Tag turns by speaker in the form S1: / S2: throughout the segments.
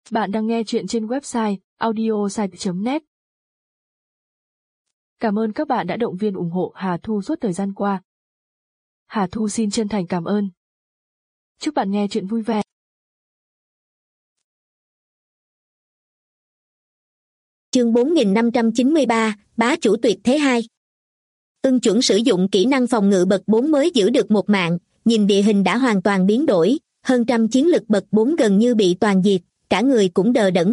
S1: Bạn đang nghe chuyện trên website audiosite.net. Cảm ơn các bạn đã động viên ủng hộ Hà Thu suốt thời gian qua. Hà Thu xin chân thành cảm ơn. Chúc bạn nghe chuyện vui vẻ.
S2: Chương 4593, bá chủ tuyệt thế 2. Ưng chuẩn sử dụng kỹ năng phòng ngự bậc 4 mới giữ được một mạng, nhìn địa hình đã hoàn toàn biến đổi, hơn trăm chiến lực bậc 4 gần như bị toàn diệt, cả người cũng đờ đẫn.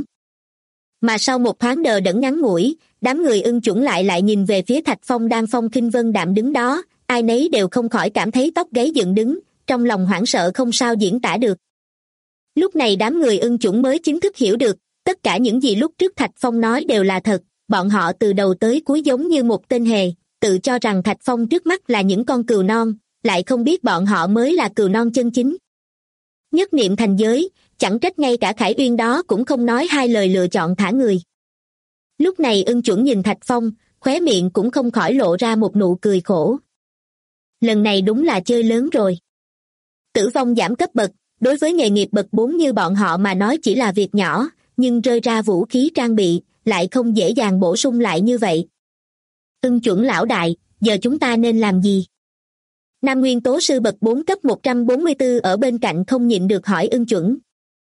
S2: Mà sau một thoáng đờ đẫn ngắn ngủi, đám người Ưng chuẩn lại nhìn về phía Thạch Phong đang phong khinh vân đạm đứng đó, ai nấy đều không khỏi cảm thấy tóc gáy dựng đứng, trong lòng hoảng sợ không sao diễn tả được. Lúc này đám người Ưng chuẩn mới chính thức hiểu được, tất cả những gì lúc trước Thạch Phong nói đều là thật, bọn họ từ đầu tới cuối giống như một tên hề, tự cho rằng Thạch Phong trước mắt là những con cừu non, lại không biết bọn họ mới là cừu non chân chính. Nhất niệm thành giới, chẳng trách ngay cả Khải Uyên đó cũng không nói hai lời lựa chọn thả người. Lúc này Ưng chuẩn nhìn Thạch Phong, khóe miệng cũng không khỏi lộ ra một nụ cười khổ. Lần này đúng là chơi lớn rồi. Tử vong giảm cấp bậc, đối với nghề nghiệp bậc 4 như bọn họ mà nói chỉ là việc nhỏ, nhưng rơi ra vũ khí trang bị, lại không dễ dàng bổ sung lại như vậy. Ưng chuẩn lão đại, giờ chúng ta nên làm gì? Nam Nguyên Tố Sư bậc 4 cấp 144 ở bên cạnh không nhịn được hỏi Ưng chuẩn.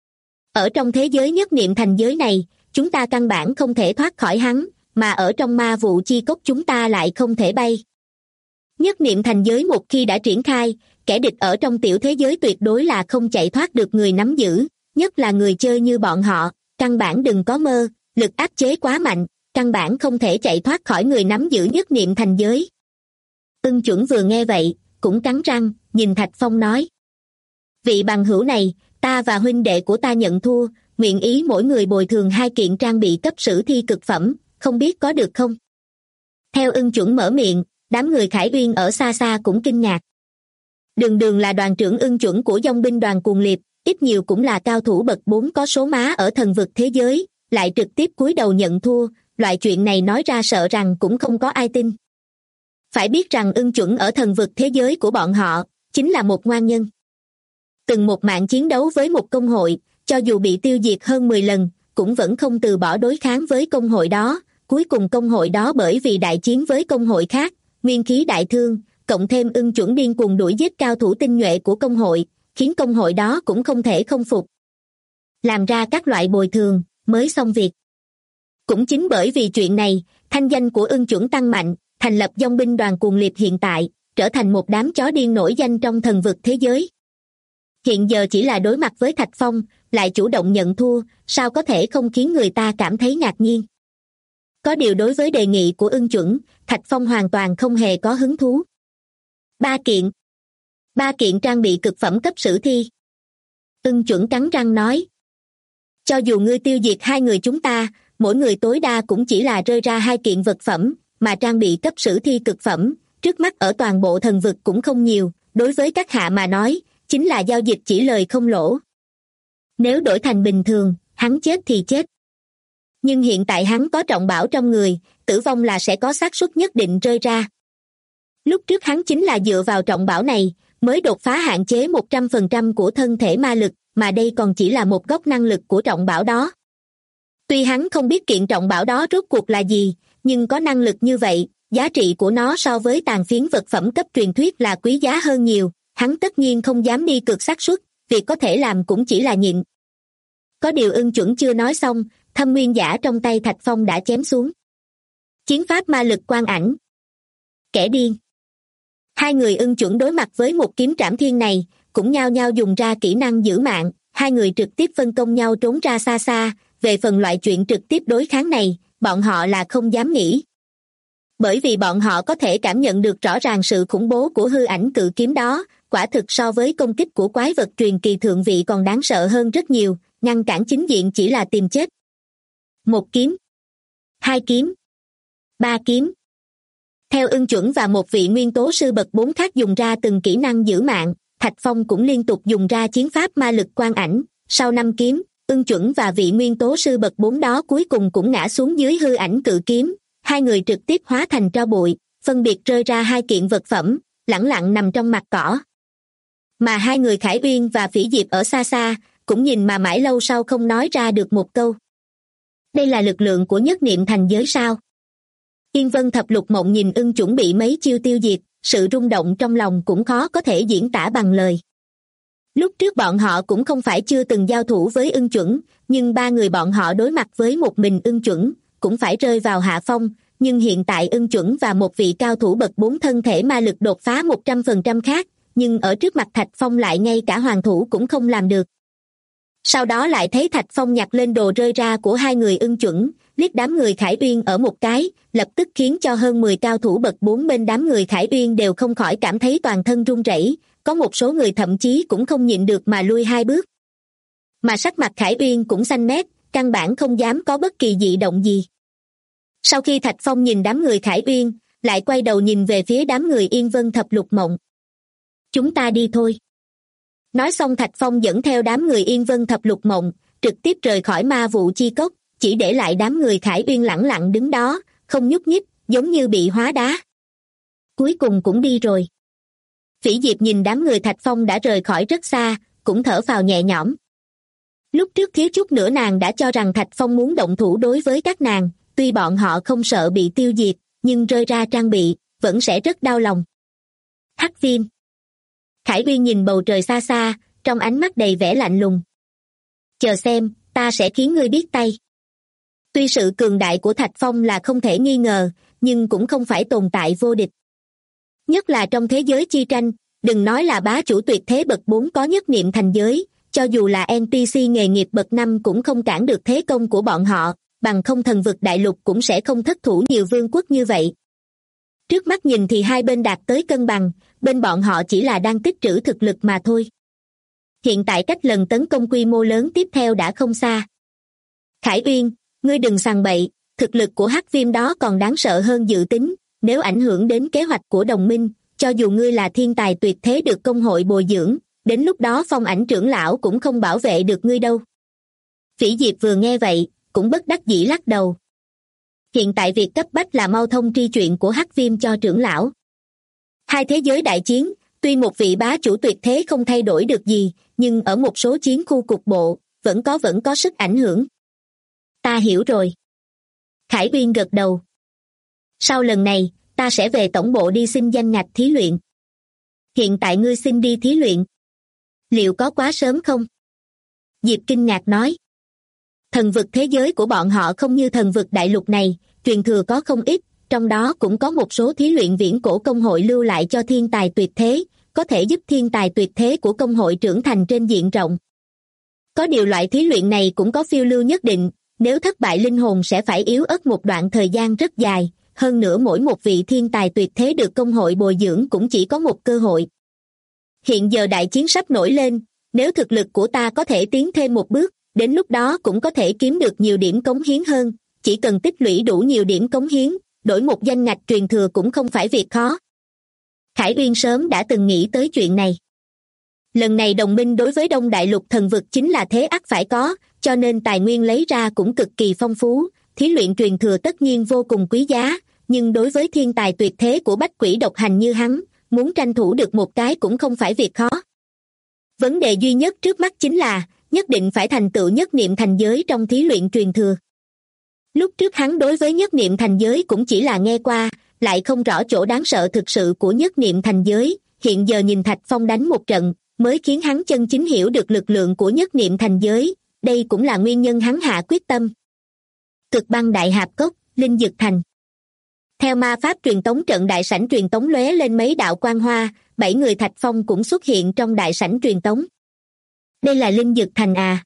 S2: Ở trong thế giới nhất niệm thành giới này, chúng ta căn bản không thể thoát khỏi hắn, mà ở trong ma vụ chi cốc chúng ta lại không thể bay. Nhất niệm thành giới một khi đã triển khai, kẻ địch ở trong tiểu thế giới tuyệt đối là không chạy thoát được người nắm giữ, nhất là người chơi như bọn họ, căn bản đừng có mơ, lực áp chế quá mạnh, căn bản không thể chạy thoát khỏi người nắm giữ nhất niệm thành giới. Ưng chuẩn vừa nghe vậy, cũng cắn răng, nhìn Thạch Phong nói. Vị bằng hữu này, ta và huynh đệ của ta nhận thua, nguyện ý mỗi người bồi thường 2 kiện trang bị cấp sử thi cực phẩm, không biết có được không? Theo Ưng chuẩn mở miệng, đám người Khải Uyên ở xa xa cũng kinh ngạc. Đường là đoàn trưởng Ưng chuẩn của dòng binh đoàn Cuồng Liệt, ít nhiều cũng là cao thủ bậc 4 có số má ở thần vực thế giới, lại trực tiếp cúi đầu nhận thua, loại chuyện này nói ra sợ rằng cũng không có ai tin. Phải biết rằng Ưng chuẩn ở thần vực thế giới của bọn họ, chính là một ngoan nhân. Từng một mạng chiến đấu với một công hội, cho dù bị tiêu diệt hơn 10 lần, cũng vẫn không từ bỏ đối kháng với công hội đó, cuối cùng công hội đó bởi vì đại chiến với công hội khác, nguyên khí đại thương, cộng thêm Ưng chuẩn điên cuồng đuổi giết cao thủ tinh nhuệ của công hội, khiến công hội đó cũng không thể không phục. Làm ra các loại bồi thường, mới xong việc. Cũng chính bởi vì chuyện này, thanh danh của Ưng chuẩn tăng mạnh, thành lập dòng binh đoàn Cuồng Liệt hiện tại, trở thành một đám chó điên nổi danh trong thần vực thế giới. Hiện giờ chỉ là đối mặt với Thạch Phong, lại chủ động nhận thua, sao có thể không khiến người ta cảm thấy ngạc nhiên. Có điều đối với đề nghị của Ưng chuẩn, Thạch Phong hoàn toàn không hề có hứng thú. 3 kiện trang bị cực phẩm cấp sử thi. Ưng chuẩn cắn răng nói. Cho dù ngươi tiêu diệt 2 người chúng ta, mỗi người tối đa cũng chỉ là rơi ra 2 kiện vật phẩm, mà trang bị cấp sử thi cực phẩm, trước mắt ở toàn bộ thần vực cũng không nhiều, đối với các hạ mà nói, chính là giao dịch chỉ lời không lỗ. Nếu đổi thành bình thường, hắn chết thì chết. Nhưng hiện tại hắn có trọng bảo trong người, tử vong là sẽ có xác suất nhất định rơi ra. Lúc trước hắn chính là dựa vào trọng bảo này, mới đột phá hạn chế 100% của thân thể ma lực, mà đây còn chỉ là một góc năng lực của trọng bảo đó. Tuy hắn không biết kiện trọng bảo đó rốt cuộc là gì, nhưng có năng lực như vậy, giá trị của nó so với tàn phiến vật phẩm cấp truyền thuyết là quý giá hơn nhiều, hắn tất nhiên không dám đi cược xác suất, việc có thể làm cũng chỉ là nhịn. Có điều Ưng chuẩn chưa nói xong, thâm nguyên giả trong tay Thạch Phong đã chém xuống. Chiến pháp ma lực quang ảnh. Kẻ điên. 2 người Ưng chuẩn đối mặt với một kiếm trảm thiên này, cũng nhao nhao dùng ra kỹ năng giữ mạng, 2 người trực tiếp phân công nhau trốn ra xa xa, về phần loại chuyện trực tiếp đối kháng này, bọn họ là không dám nghĩ. Bởi vì bọn họ có thể cảm nhận được rõ ràng sự khủng bố của hư ảnh cự kiếm đó, quả thực so với công kích của quái vật truyền kỳ thượng vị còn đáng sợ hơn rất nhiều, ngăn cản chính diện chỉ là tìm chết. 1 kiếm, 2 kiếm, 3 kiếm. Theo Ưng chuẩn và một vị nguyên tố sư bậc 4 khác dùng ra từng kỹ năng giữ mạng, Thạch Phong cũng liên tục dùng ra chiến pháp ma lực quang ảnh, sau 5 kiếm, Ưng chuẩn và vị nguyên tố sư bậc 4 đó cuối cùng cũng ngã xuống dưới hư ảnh cự kiếm, 2 người trực tiếp hóa thành tro bụi, phân biệt rơi ra 2 kiện vật phẩm, lẳng lặng nằm trong mặt cỏ. Mà 2 người Khải Uyên và Phỉ Diệp ở xa xa, cũng nhìn mà mãi lâu sau không nói ra được một câu. Đây là lực lượng của nhất niệm thành giới sao? Yên Vân Thập Lục Mộng nhìn Ưng chuẩn bị mấy chiêu tiêu diệt, sự rung động trong lòng cũng khó có thể diễn tả bằng lời. Lúc trước bọn họ cũng không phải chưa từng giao thủ với Ưng chuẩn, nhưng ba người bọn họ đối mặt với một mình Ưng chuẩn, cũng phải rơi vào hạ phong, nhưng hiện tại Ưng chuẩn và một vị cao thủ bậc 4 thân thể ma lực đột phá 100% khác, nhưng ở trước mặt Thạch Phong lại ngay cả hoàng thủ cũng không làm được. Sau đó lại thấy Thạch Phong nhặt lên đồ rơi ra của hai người Ưng chuẩn, liếc đám người Khải Uyên ở một cái, lập tức khiến cho hơn 10 cao thủ bậc 4 bên đám người Khải Uyên đều không khỏi cảm thấy toàn thân run rẩy, có một số người thậm chí cũng không nhịn được mà lui 2 bước. Mà sắc mặt Khải Uyên cũng xanh mét, căn bản không dám có bất kỳ dị động gì. Sau khi Thạch Phong nhìn đám người Khải Uyên, lại quay đầu nhìn về phía đám người Yên Vân Thập Lục Mộng. Chúng ta đi thôi. Nói xong Thạch Phong dẫn theo đám người Yên Vân Thập Lục Mộng, trực tiếp rời khỏi ma vụ chi cốc, chỉ để lại đám người Khải Uyên lẳng lặng đứng đó, không nhúc nhích, giống như bị hóa đá. Cuối cùng cũng đi rồi. Phỉ Diệp nhìn đám người Thạch Phong đã rời khỏi rất xa, cũng thở phào nhẹ nhõm. Lúc trước thiếu chút nữa nàng đã cho rằng Thạch Phong muốn động thủ đối với các nàng, tuy bọn họ không sợ bị tiêu diệt, nhưng rơi ra trang bị, vẫn sẽ rất đau lòng. Hắc Viêm. Khải Uyên nhìn bầu trời xa xa, trong ánh mắt đầy vẻ lạnh lùng. Chờ xem, ta sẽ khiến ngươi biết tay. Tuy sự cường đại của Thạch Phong là không thể nghi ngờ, nhưng cũng không phải tồn tại vô địch. Nhất là trong thế giới chi tranh, đừng nói là bá chủ tuyệt thế bậc 4 có nhất niệm thành giới, cho dù là NPC nghề nghiệp bậc 5 cũng không cản được thế công của bọn họ, bằng không thần vực đại lục cũng sẽ không thất thủ nhiều vương quốc như vậy. Trước mắt nhìn thì hai bên đạt tới cân bằng, bên bọn họ chỉ là đang tích trữ thực lực mà thôi. Hiện tại cách lần tấn công quy mô lớn tiếp theo đã không xa. Khải Uyên, ngươi đừng sằng bậy, thực lực của Hắc Viêm đó còn đáng sợ hơn dự tính, nếu ảnh hưởng đến kế hoạch của đồng minh, cho dù ngươi là thiên tài tuyệt thế được công hội bồi dưỡng, đến lúc đó Phong Ảnh trưởng lão cũng không bảo vệ được ngươi đâu. Phỉ Diệp vừa nghe vậy, cũng bất đắc dĩ lắc đầu. Hiện tại việc cấp bách là mau thông tri chuyện của Hắc Viêm cho trưởng lão. Hai thế giới đại chiến, tuy một vị bá chủ tuyệt thế không thay đổi được gì, nhưng ở một số chiến khu cục bộ, vẫn có sức ảnh hưởng. Ta hiểu rồi. Khải Uyên gật đầu. Sau lần này, ta sẽ về tổng bộ đi xin danh ngạch thí luyện. Hiện tại ngươi xin đi thí luyện. Liệu có quá sớm không? Diệp kinh ngạc nói. Thần vực thế giới của bọn họ không như thần vực đại lục này, truyền thừa có không ít, trong đó cũng có một số thí luyện viễn cổ công hội lưu lại cho thiên tài tuyệt thế, có thể giúp thiên tài tuyệt thế của công hội trưởng thành trên diện rộng. Có điều loại thí luyện này cũng có phiêu lưu nhất định, nếu thất bại linh hồn sẽ phải yếu ớt một đoạn thời gian rất dài, hơn nữa mỗi một vị thiên tài tuyệt thế được công hội bồi dưỡng cũng chỉ có một cơ hội. Hiện giờ đại chiến sắp nổi lên, nếu thực lực của ta có thể tiến thêm một bước, đến lúc đó cũng có thể kiếm được nhiều điểm cống hiến hơn, chỉ cần tích lũy đủ nhiều điểm cống hiến, đổi một danh ngạch truyền thừa cũng không phải việc khó. Khải Uyên sớm đã từng nghĩ tới chuyện này. Lần này đồng minh đối với Đông Đại Lục thần vực chính là thế ắt phải có, cho nên tài nguyên lấy ra cũng cực kỳ phong phú, thí luyện truyền thừa tất nhiên vô cùng quý giá, nhưng đối với thiên tài tuyệt thế của bách quỷ độc hành như hắn, muốn tranh thủ được một cái cũng không phải việc khó. Vấn đề duy nhất trước mắt chính là, nhất định phải thành tựu nhất niệm thành giới trong thí luyện truyền thừa. Lúc trước hắn đối với nhất niệm thành giới cũng chỉ là nghe qua, lại không rõ chỗ đáng sợ thực sự của nhất niệm thành giới, hiện giờ nhìn Thạch Phong đánh một trận, mới khiến hắn chân chính hiểu được lực lượng của nhất niệm thành giới, đây cũng là nguyên nhân hắn hạ quyết tâm. Cực băng đại hạp cốc, Linh Dực Thành. Theo ma pháp truyền tống trận đại sảnh truyền tống lóe lên mấy đạo quang hoa, 7 người Thạch Phong cũng xuất hiện trong đại sảnh truyền tống. Đây là Linh Dực Thành à?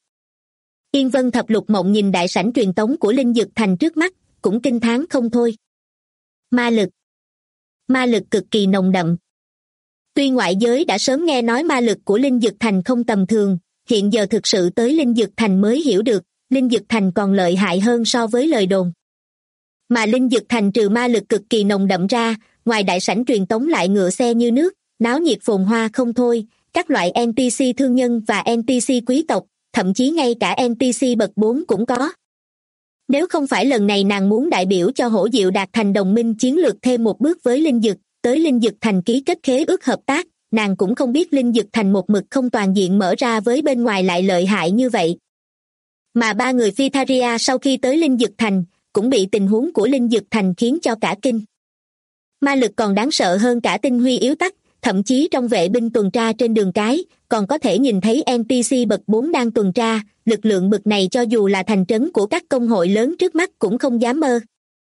S2: Yên Vân Thập Lục Mộng nhìn đại sảnh truyền tống của Linh Dực Thành trước mắt, cũng kinh thán không thôi. Ma lực cực kỳ nồng đậm. Tuy ngoại giới đã sớm nghe nói ma lực của Linh Dực Thành không tầm thường, hiện giờ thực sự tới Linh Dực Thành mới hiểu được, Linh Dực Thành còn lợi hại hơn so với lời đồn. Mà Linh Dực Thành trừ ma lực cực kỳ nồng đậm ra, ngoài đại sảnh truyền tống lại ngựa xe như nước, náo nhiệt phồn hoa không thôi, các loại NPC thương nhân và NPC quý tộc, thậm chí ngay cả NPC bậc 4 cũng có. Nếu không phải lần này nàng muốn đại biểu cho Hổ Diệu đạt thành đồng minh chiến lược thêm một bước với Linh Dực, tới Linh Dực Thành ký kết khế ước hợp tác, nàng cũng không biết linh dực thành một mực không toàn diện mở ra với bên ngoài lại lợi hại như vậy. Mà ba người Phytharia sau khi tới linh dực thành, cũng bị tình huống của linh dực thành khiến cho cả kinh. Ma lực còn đáng sợ hơn cả tinh huy yếu tắc, thậm chí trong vệ binh tuần tra trên đường cái, còn có thể nhìn thấy NPC bậc 4 đang tuần tra, lực lượng bậc này cho dù là thành trấn của các công hội lớn trước mắt cũng không dám mơ.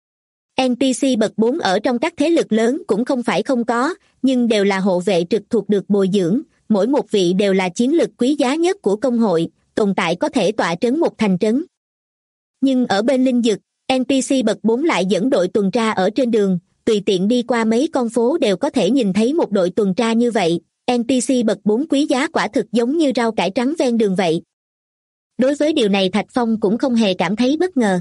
S2: NPC bậc 4 ở trong các thế lực lớn cũng không phải không có, nhưng đều là hộ vệ trực thuộc được bồi dưỡng, mỗi một vị đều là chiến lực quý giá nhất của công hội, tồn tại có thể tọa trấn một thành trấn. Nhưng ở bên linh dực, NPC bậc 4 lại dẫn đội tuần tra ở trên đường, tùy tiện đi qua mấy con phố đều có thể nhìn thấy một đội tuần tra như vậy. NPC bậc 4 quý giá quả thực giống như rau cải trắng ven đường vậy. Đối với điều này Thạch Phong cũng không hề cảm thấy bất ngờ.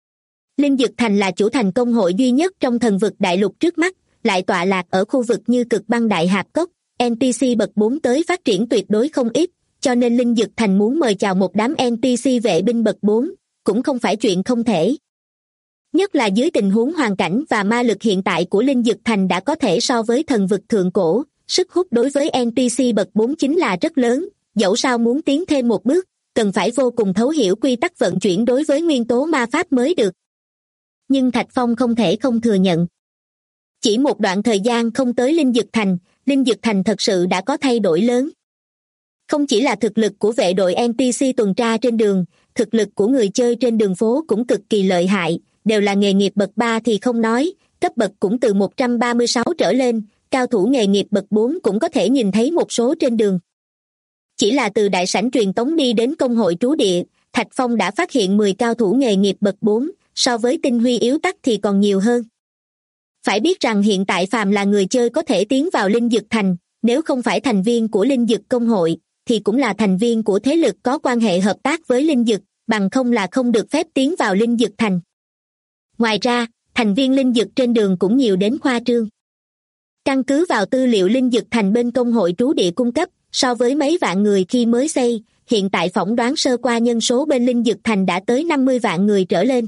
S2: Linh Dực Thành là chủ thành công hội duy nhất trong thần vực đại lục trước mắt, lại tọa lạc ở khu vực như cực băng đại hạp cốc, NPC bậc 4 tới phát triển tuyệt đối không ít, cho nên Linh Dực Thành muốn mời chào một đám NPC vệ binh bậc 4, cũng không phải chuyện không thể. Nhất là dưới tình huống hoàn cảnh và ma lực hiện tại của Linh Dực Thành đã có thể so với thần vực thượng cổ, sức hút đối với NPC bậc 4 chính là rất lớn, dẫu sao muốn tiến thêm một bước, cần phải vô cùng thấu hiểu quy tắc vận chuyển đối với nguyên tố ma pháp mới được. Nhưng Thạch Phong không thể không thừa nhận. Chỉ một đoạn thời gian không tới Linh Dực Thành thật sự đã có thay đổi lớn. Không chỉ là thực lực của vệ đội NPC tuần tra trên đường, thực lực của người chơi trên đường phố cũng cực kỳ lợi hại, đều là nghề nghiệp bậc 3 thì không nói, cấp bậc cũng từ 136 trở lên, cao thủ nghề nghiệp bậc 4 cũng có thể nhìn thấy một số trên đường. Chỉ là từ đại sảnh truyền tống đi đến công hội trú địa, Thạch Phong đã phát hiện 10 cao thủ nghề nghiệp bậc 4, so với tinh huy yếu tắc thì còn nhiều hơn. Phải biết rằng hiện tại phàm là người chơi có thể tiến vào Linh Dực Thành, nếu không phải thành viên của Linh Dực công hội, thì cũng là thành viên của thế lực có quan hệ hợp tác với Linh Dực, bằng không là không được phép tiến vào Linh Dực Thành. Ngoài ra, thành viên Linh Dực trên đường cũng nhiều đến khoa trương. Căn cứ vào tư liệu Linh Dực Thành bên công hội trú địa cung cấp, so với mấy vạn người khi mới xây, hiện tại phỏng đoán sơ qua nhân số bên Linh Dực Thành đã tới 50 vạn người trở lên.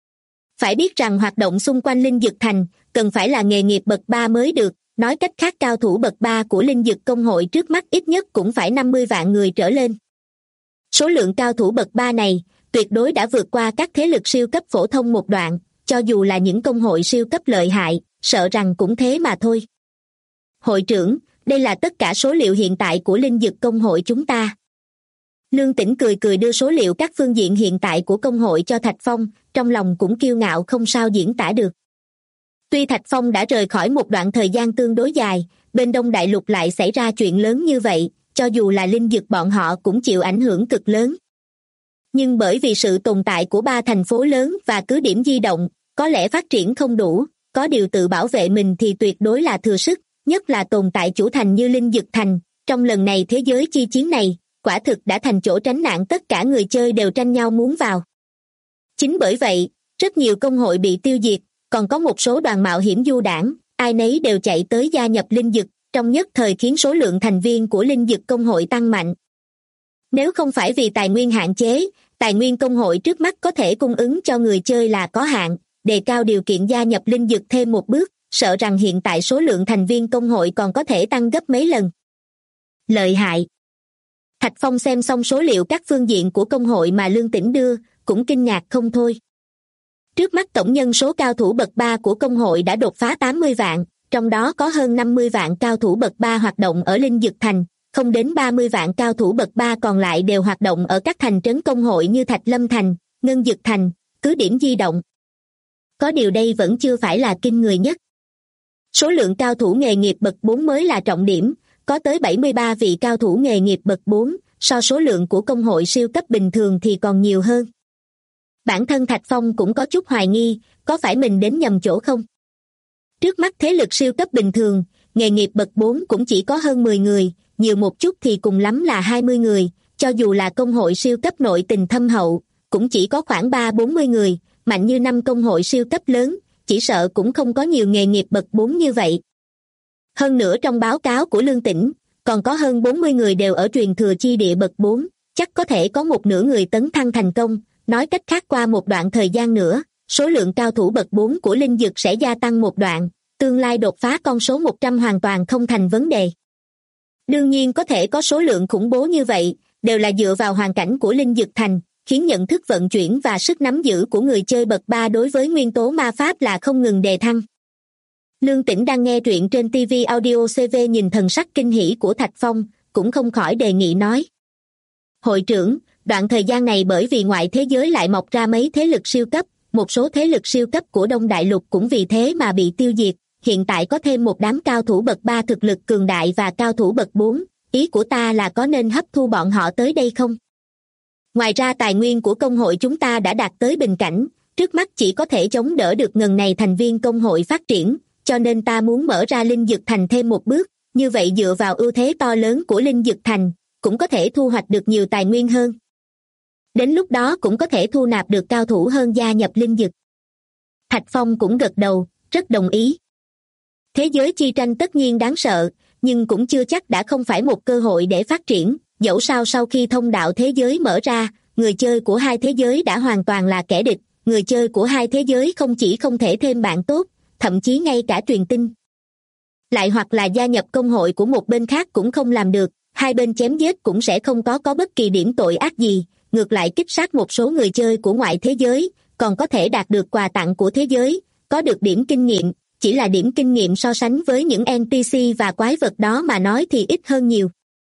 S2: Phải biết rằng hoạt động xung quanh Linh Dực Thành cần phải là nghề nghiệp bậc 3 mới được, nói cách khác cao thủ bậc 3 của Linh Dực công hội trước mắt ít nhất cũng phải 50 vạn người trở lên. Số lượng cao thủ bậc 3 này tuyệt đối đã vượt qua các thế lực siêu cấp phổ thông một đoạn, cho dù là những công hội siêu cấp lợi hại, sợ rằng cũng thế mà thôi. Hội trưởng, đây là tất cả số liệu hiện tại của Linh Dực công hội chúng ta. Lương Tĩnh cười cười đưa số liệu các phương diện hiện tại của công hội cho Thạch Phong, trong lòng cũng kiêu ngạo không sao diễn tả được. Tuy Thạch Phong đã rời khỏi một đoạn thời gian tương đối dài, bên Đông Đại Lục lại xảy ra chuyện lớn như vậy, cho dù là Linh Dực bọn họ cũng chịu ảnh hưởng cực lớn. Nhưng bởi vì sự tồn tại của 3 thành phố lớn và cứ điểm di động, có lẽ phát triển không đủ, có điều tự bảo vệ mình thì tuyệt đối là thừa sức, nhất là tồn tại chủ thành như Linh Dực Thành. Trong lần này thế giới chi chiến này, quả thực đã thành chỗ tránh nạn tất cả người chơi đều tranh nhau muốn vào. Chính bởi vậy, rất nhiều công hội bị tiêu diệt, còn có một số đoàn mạo hiểm du đảng, ai nấy đều chạy tới gia nhập Linh Dực, trong nhất thời khiến số lượng thành viên của Linh Dực công hội tăng mạnh. Nếu không phải vì tài nguyên hạn chế, tài nguyên công hội trước mắt có thể cung ứng cho người chơi là có hạn, đề cao điều kiện gia nhập Linh Dực thêm một bước, sợ rằng hiện tại số lượng thành viên công hội còn có thể tăng gấp mấy lần. Lợi hại. Thạch Phong xem xong số liệu các phương diện của công hội mà Lương Tĩnh đưa, cũng kinh ngạc không thôi. Trước mắt tổng nhân số cao thủ bậc 3 của công hội đã đột phá 80 vạn, trong đó có hơn 50 vạn cao thủ bậc 3 hoạt động ở Linh Dực Thành, không đến 30 vạn cao thủ bậc 3 còn lại đều hoạt động ở các thành trấn công hội như Thạch Lâm Thành, Ngân Dực Thành, cứ điểm di động. Có điều đây vẫn chưa phải là kinh người nhất. Số lượng cao thủ nghề nghiệp bậc 4 mới là trọng điểm, có tới 73 vị cao thủ nghề nghiệp bậc 4, so số lượng của công hội siêu cấp bình thường thì còn nhiều hơn. Bản thân Thạch Phong cũng có chút hoài nghi, có phải mình đến nhầm chỗ không? Trước mắt thế lực siêu cấp bình thường, nghề nghiệp bậc 4 cũng chỉ có hơn 10 người, nhiều một chút thì cùng lắm là 20 người, cho dù là công hội siêu cấp nội tình thâm hậu, cũng chỉ có khoảng 3-40 người, mạnh như 5 công hội siêu cấp lớn, chỉ sợ cũng không có nhiều nghề nghiệp bậc 4 như vậy. Hơn nữa trong báo cáo của Lương Tĩnh, còn có hơn 40 người đều ở truyền thừa chi địa bậc 4, chắc có thể có một nửa người tấn thăng thành công, nói cách khác qua một đoạn thời gian nữa, số lượng cao thủ bậc 4 của Linh Dực sẽ gia tăng một đoạn, tương lai đột phá con số 100 hoàn toàn không thành vấn đề. Đương nhiên có thể có số lượng khủng bố như vậy, đều là dựa vào hoàn cảnh của Linh Dực Thành, khiến nhận thức vận chuyển và sức nắm giữ của người chơi bậc 3 đối với nguyên tố ma pháp là không ngừng đề thăng. Lương Tĩnh đang nghe truyện trên TV Audio CV nhìn thần sắc kinh hỉ của Thạch Phong, cũng không khỏi đề nghị nói. Hội trưởng, đoạn thời gian này bởi vì ngoại thế giới lại mọc ra mấy thế lực siêu cấp, một số thế lực siêu cấp của Đông Đại Lục cũng vì thế mà bị tiêu diệt, hiện tại có thêm một đám cao thủ bậc 3 thực lực cường đại và cao thủ bậc 4, ý của ta là có nên hấp thu bọn họ tới đây không? Ngoài ra tài nguyên của công hội chúng ta đã đạt tới bình cảnh, trước mắt chỉ có thể chống đỡ được ngần này thành viên công hội phát triển, cho nên ta muốn mở ra Linh Dực Thành thêm một bước, như vậy dựa vào ưu thế to lớn của Linh Dực Thành, cũng có thể thu hoạch được nhiều tài nguyên hơn. Đến lúc đó cũng có thể thu nạp được cao thủ hơn gia nhập Linh Dực. Thạch Phong cũng gật đầu, rất đồng ý. Thế giới chi tranh tất nhiên đáng sợ, nhưng cũng chưa chắc đã không phải một cơ hội để phát triển, dẫu sao sau khi thông đạo thế giới mở ra, người chơi của hai thế giới đã hoàn toàn là kẻ địch, người chơi của hai thế giới không chỉ không thể thêm bạn tốt, thậm chí ngay cả truyền tin. Lại hoặc là gia nhập công hội của một bên khác cũng không làm được, hai bên chém giết cũng sẽ không có bất kỳ điểm tội ác gì, ngược lại kích sát một số người chơi của ngoại thế giới, còn có thể đạt được quà tặng của thế giới, có được điểm kinh nghiệm, chỉ là điểm kinh nghiệm so sánh với những NPC và quái vật đó mà nói thì ít hơn nhiều.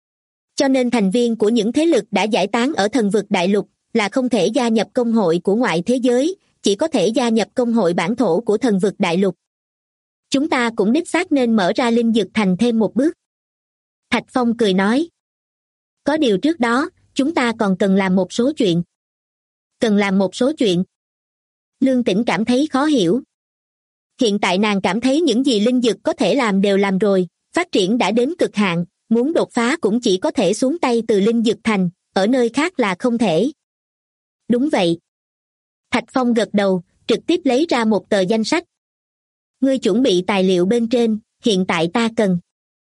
S2: Cho nên thành viên của những thế lực đã giải tán ở thần vực đại lục là không thể gia nhập công hội của ngoại thế giới, chỉ có thể gia nhập công hội bản thổ của thần vực đại lục. Chúng ta cũng đích xác nên mở ra Linh Dực Thành thêm một bước. Thạch Phong cười nói. Có điều trước đó, chúng ta còn cần làm một số chuyện. Cần làm một số chuyện. Lương Tĩnh cảm thấy khó hiểu. Hiện tại nàng cảm thấy những gì Linh Dực có thể làm đều làm rồi, phát triển đã đến cực hạn, muốn đột phá cũng chỉ có thể xuống tay từ Linh Dực Thành, ở nơi khác là không thể. Đúng vậy. Thạch Phong gật đầu, trực tiếp lấy ra một tờ danh sách. Ngươi chuẩn bị tài liệu bên trên, hiện tại ta cần.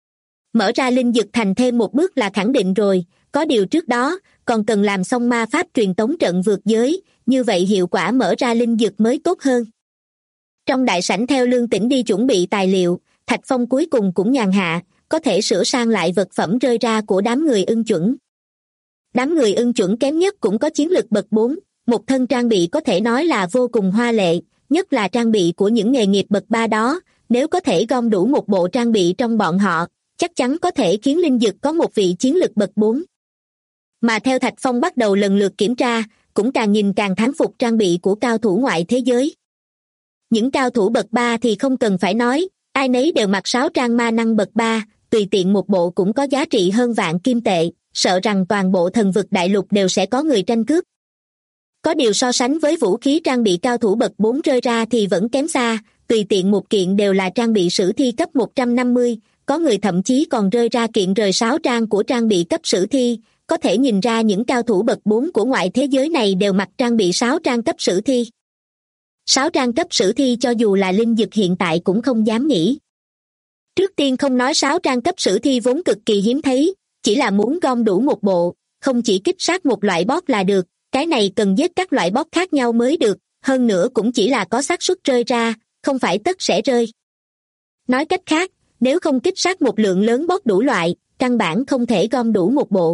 S2: Mở ra Linh Dực Thành thêm một bước là khẳng định rồi, có điều trước đó, còn cần làm xong ma pháp truyền tống trận vượt giới, như vậy hiệu quả mở ra Linh Dực mới tốt hơn. Trong đại sảnh theo Lương Tĩnh đi chuẩn bị tài liệu, Thạch Phong cuối cùng cũng nhàn hạ, có thể sửa sang lại vật phẩm rơi ra của đám người ưng chuẩn. Đám người ưng chuẩn kém nhất cũng có chiến lực bậc 4, một thân trang bị có thể nói là vô cùng hoa lệ, nhất là trang bị của những nghề nghiệp bậc 3 đó, nếu có thể gom đủ một bộ trang bị trong bọn họ, chắc chắn có thể khiến Linh Dực có một vị chiến lực bậc 4. Mà theo Thạch Phong bắt đầu lần lượt kiểm tra, cũng càng nhìn càng thán phục trang bị của cao thủ ngoại thế giới. Những cao thủ bậc 3 thì không cần phải nói, ai nấy đều mặc sáo trang ma năng bậc 3, tùy tiện một bộ cũng có giá trị hơn vạn kim tệ, sợ rằng toàn bộ thần vực đại lục đều sẽ có người tranh cướp. Có điều so sánh với vũ khí trang bị cao thủ bậc 4 rơi ra thì vẫn kém xa, tùy tiện một kiện đều là trang bị sử thi cấp 150, có người thậm chí còn rơi ra kiện rời sáo trang của trang bị cấp sử thi, có thể nhìn ra những cao thủ bậc 4 của ngoại thế giới này đều mặc trang bị sáo trang cấp sử thi. Sáo trang cấp sử thi cho dù là Linh Dực hiện tại cũng không dám nghĩ. Trước tiên không nói sáo trang cấp sử thi vốn cực kỳ hiếm thấy, chỉ là muốn gom đủ một bộ, không chỉ kích sát một loại boss là được, cái này cần giết các loại boss khác nhau mới được, hơn nữa cũng chỉ là có xác suất rơi ra, không phải tất sẽ rơi. Nói cách khác, nếu không kích sát một lượng lớn boss đủ loại, căn bản không thể gom đủ một bộ.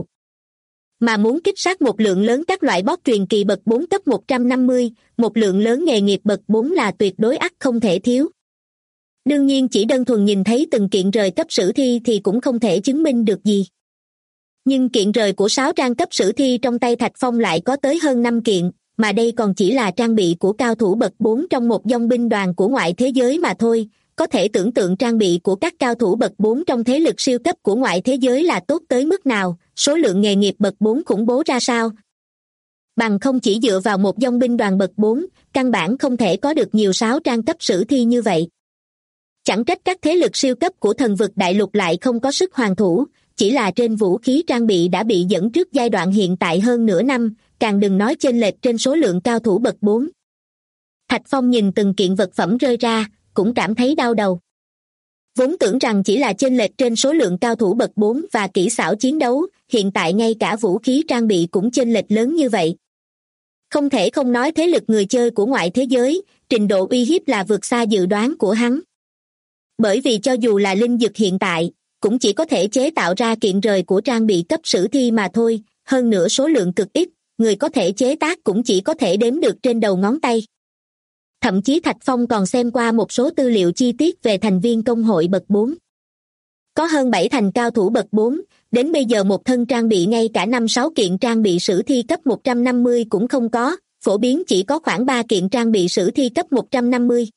S2: Mà muốn kích sát một lượng lớn các loại boss truyền kỳ bậc 4 cấp 150, một lượng lớn nghề nghiệp bậc 4 là tuyệt đối ắt không thể thiếu. Đương nhiên chỉ đơn thuần nhìn thấy từng kiện rời cấp sử thi thì cũng không thể chứng minh được gì. Nhưng kiện rời của 6 trang cấp sử thi trong tay Thạch Phong lại có tới hơn 5 kiện, mà đây còn chỉ là trang bị của cao thủ bậc 4 trong một dòng binh đoàn của ngoại thế giới mà thôi, có thể tưởng tượng trang bị của các cao thủ bậc 4 trong thế lực siêu cấp của ngoại thế giới là tốt tới mức nào, số lượng nghề nghiệp bậc 4 khủng bố ra sao. Bằng không chỉ dựa vào một dòng binh đoàn bậc 4, căn bản không thể có được nhiều 6 trang cấp sử thi như vậy. Chẳng trách các thế lực siêu cấp của thần vực đại lục lại không có sức hoàn thủ, chỉ là trên vũ khí trang bị đã bị dẫn trước giai đoạn hiện tại hơn nửa năm, càng đừng nói chênh lệch trên số lượng cao thủ bậc 4. Thạch Phong nhìn từng kiện vật phẩm rơi ra, cũng cảm thấy đau đầu. Vốn tưởng rằng chỉ là chênh lệch trên số lượng cao thủ bậc 4 và kỹ xảo chiến đấu, hiện tại ngay cả vũ khí trang bị cũng chênh lệch lớn như vậy. Không thể không nói thế lực người chơi của ngoại thế giới, trình độ uy hiếp là vượt xa dự đoán của hắn. Bởi vì cho dù là Linh Dực hiện tại, cũng chỉ có thể chế tạo ra kiện rời của trang bị cấp sử thi mà thôi, hơn nữa số lượng cực ít, người có thể chế tác cũng chỉ có thể đếm được trên đầu ngón tay. Thậm chí Thạch Phong còn xem qua một số tư liệu chi tiết về thành viên công hội bậc 4. Có hơn 7 thành cao thủ bậc 4, đến bây giờ một thân trang bị ngay cả 5-6 kiện trang bị sử thi cấp 150 cũng không có, phổ biến chỉ có khoảng 3 kiện trang bị sử thi cấp 150.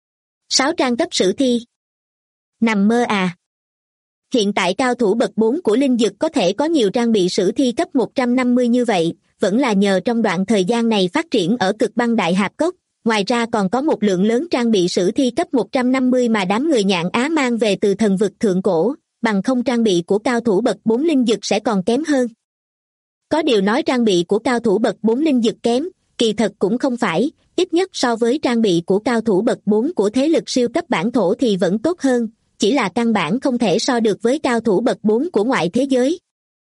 S2: 6 trang cấp sử thi. Nằm mơ à. Hiện tại cao thủ bậc 4 của linh dực có thể có nhiều trang bị sử thi cấp 150 như vậy, vẫn là nhờ trong đoạn thời gian này phát triển ở cực băng đại hạp cốc, ngoài ra còn có một lượng lớn trang bị sử thi cấp 150 mà đám người Nhạn Á mang về từ thần vực thượng cổ, bằng không trang bị của cao thủ bậc 4 linh dực sẽ còn kém hơn. Có điều nói trang bị của cao thủ bậc 4 linh dực kém, kỳ thật cũng không phải, ít nhất so với trang bị của cao thủ bậc 4 của thế lực siêu cấp bản thổ thì vẫn tốt hơn, chỉ là căn bản không thể so được với cao thủ bậc 4 của ngoại thế giới.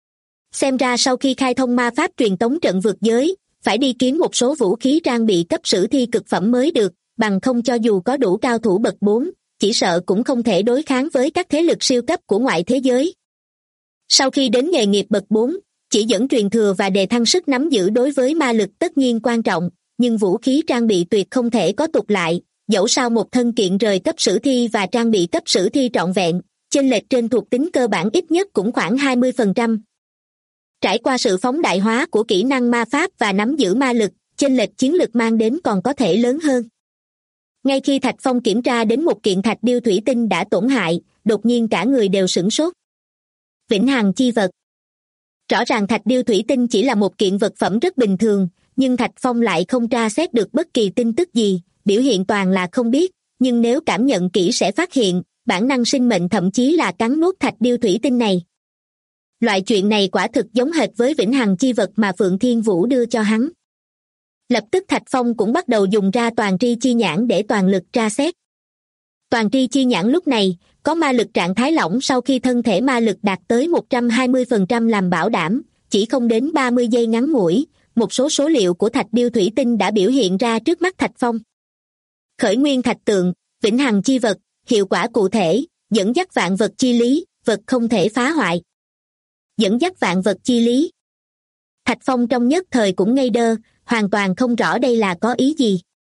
S2: Xem ra sau khi khai thông ma pháp truyền tống trận vượt giới, phải đi kiếm một số vũ khí trang bị cấp sử thi cực phẩm mới được, bằng không cho dù có đủ cao thủ bậc 4, chỉ sợ cũng không thể đối kháng với các thế lực siêu cấp của ngoại thế giới. Sau khi đến nghề nghiệp bậc 4, chỉ dẫn truyền thừa và đề thăng sức nắm giữ đối với ma lực tất nhiên quan trọng, nhưng vũ khí trang bị tuyệt không thể có tục lại, dẫu sao một thân kiện rời cấp sử thi và trang bị cấp sử thi trọn vẹn, chênh lệch trên thuộc tính cơ bản ít nhất cũng khoảng 20%. Trải qua sự phóng đại hóa của kỹ năng ma pháp và nắm giữ ma lực, chênh lệch chiến lực mang đến còn có thể lớn hơn. Ngay khi Thạch Phong kiểm tra đến một kiện thạch điêu thủy tinh đã tổn hại, đột nhiên cả người đều sửng sốt. Vĩnh hằng chi vật. Rõ ràng thạch điêu thủy tinh chỉ là một kiện vật phẩm rất bình thường, nhưng Thạch Phong lại không tra xét được bất kỳ tin tức gì, biểu hiện toàn là không biết, nhưng nếu cảm nhận kỹ sẽ phát hiện, bản năng sinh mệnh thậm chí là cắn nuốt thạch điêu thủy tinh này. Loại chuyện này quả thực giống hệt với vĩnh hằng chi vật mà Phượng Thiên Vũ đưa cho hắn. Lập tức Thạch Phong cũng bắt đầu dùng ra toàn tri chi nhãn để toàn lực tra xét. Toàn tri chi nhãn lúc này, có ma lực trạng thái lỏng sau khi thân thể ma lực đạt tới 120% làm bảo đảm, chỉ không đến 30 giây ngắn ngủi, một số số liệu của thạch điêu thủy tinh đã biểu hiện ra trước mắt Thạch Phong. Khởi nguyên thạch tượng, vĩnh hằng chi vật, hiệu quả cụ thể, dẫn dắt vạn vật chi lý, vật không thể phá hoại. Dẫn dắt vạn vật chi lý. Thạch Phong trong nhất thời cũng ngây đơ, hoàn toàn không rõ đây là có ý gì.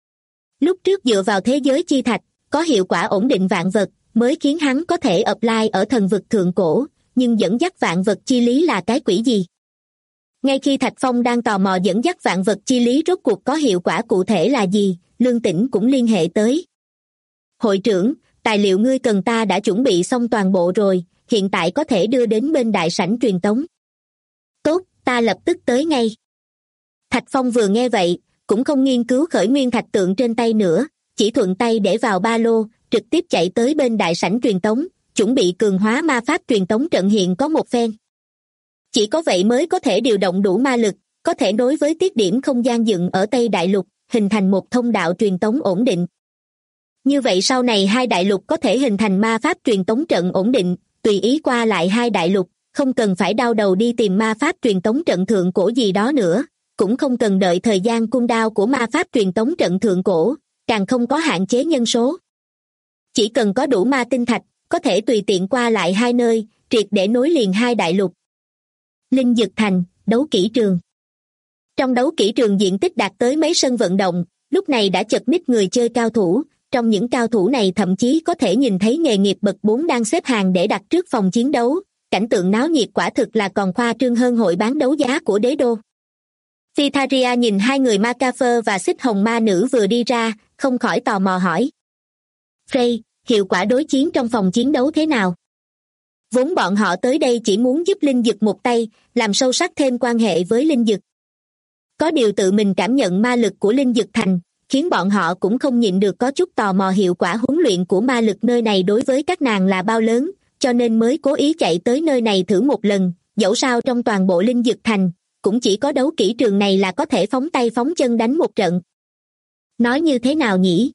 S2: Lúc trước dựa vào thế giới chi thạch, có hiệu quả ổn định vạn vật, mới khiến hắn có thể apply ở thần vực thượng cổ, nhưng dẫn dắt vạn vật chi lý là cái quỷ gì? Ngay khi Thạch Phong đang tò mò dẫn dắt vạn vật chi lý rốt cuộc có hiệu quả cụ thể là gì, Lương Tĩnh cũng liên hệ tới. Hội trưởng, tài liệu ngươi cần ta đã chuẩn bị xong toàn bộ rồi, hiện tại có thể đưa đến bên đại sảnh truyền tống. Tốt, ta lập tức tới ngay. Thạch Phong vừa nghe vậy, cũng không nghiên cứu khởi nguyên thạch tượng trên tay nữa, chỉ thuận tay để vào ba lô, trực tiếp chạy tới bên đại sảnh truyền tống, chuẩn bị cường hóa ma pháp truyền tống trận hiện có một phen. Chỉ có vậy mới có thể điều động đủ ma lực, có thể nối với tiết điểm không gian dựng ở Tây Đại Lục, hình thành một thông đạo truyền tống ổn định. Như vậy sau này hai đại lục có thể hình thành ma pháp truyền tống trận ổn định, tùy ý qua lại hai đại lục, không cần phải đau đầu đi tìm ma pháp truyền tống trận thượng cổ gì đó nữa, cũng không cần đợi thời gian cooldown của ma pháp truyền tống trận thượng cổ, càng không có hạn chế nhân số. Chỉ cần có đủ ma tinh thạch, có thể tùy tiện qua lại hai nơi, triệt để nối liền hai đại lục. Linh Dực Thành, đấu kỹ trường. Trong đấu kỹ trường diện tích đạt tới mấy sân vận động, lúc này đã chật ních người chơi cao thủ, trong những cao thủ này thậm chí có thể nhìn thấy nghề nghiệp bậc 4 đang xếp hàng để đặt trước phòng chiến đấu, cảnh tượng náo nhiệt quả thực là còn khoa trương hơn hội bán đấu giá của đế đô. Phytharia nhìn hai người ma ca phơ và xích hồng ma nữ vừa đi ra, không khỏi tò mò hỏi. Frey, hiệu quả đối chiến trong phòng chiến đấu thế nào? Vốn bọn họ tới đây chỉ muốn giúp Linh Dực một tay, làm sâu sắc thêm quan hệ với Linh Dực. Có điều tự mình cảm nhận ma lực của Linh Dực Thành, khiến bọn họ cũng không nhịn được có chút tò mò hiệu quả huấn luyện của ma lực nơi này đối với các nàng là bao lớn, cho nên mới cố ý chạy tới nơi này thử một lần, dẫu sao trong toàn bộ Linh Dực Thành, cũng chỉ có đấu kỹ trường này là có thể phóng tay phóng chân đánh một trận. Nói như thế nào nhỉ?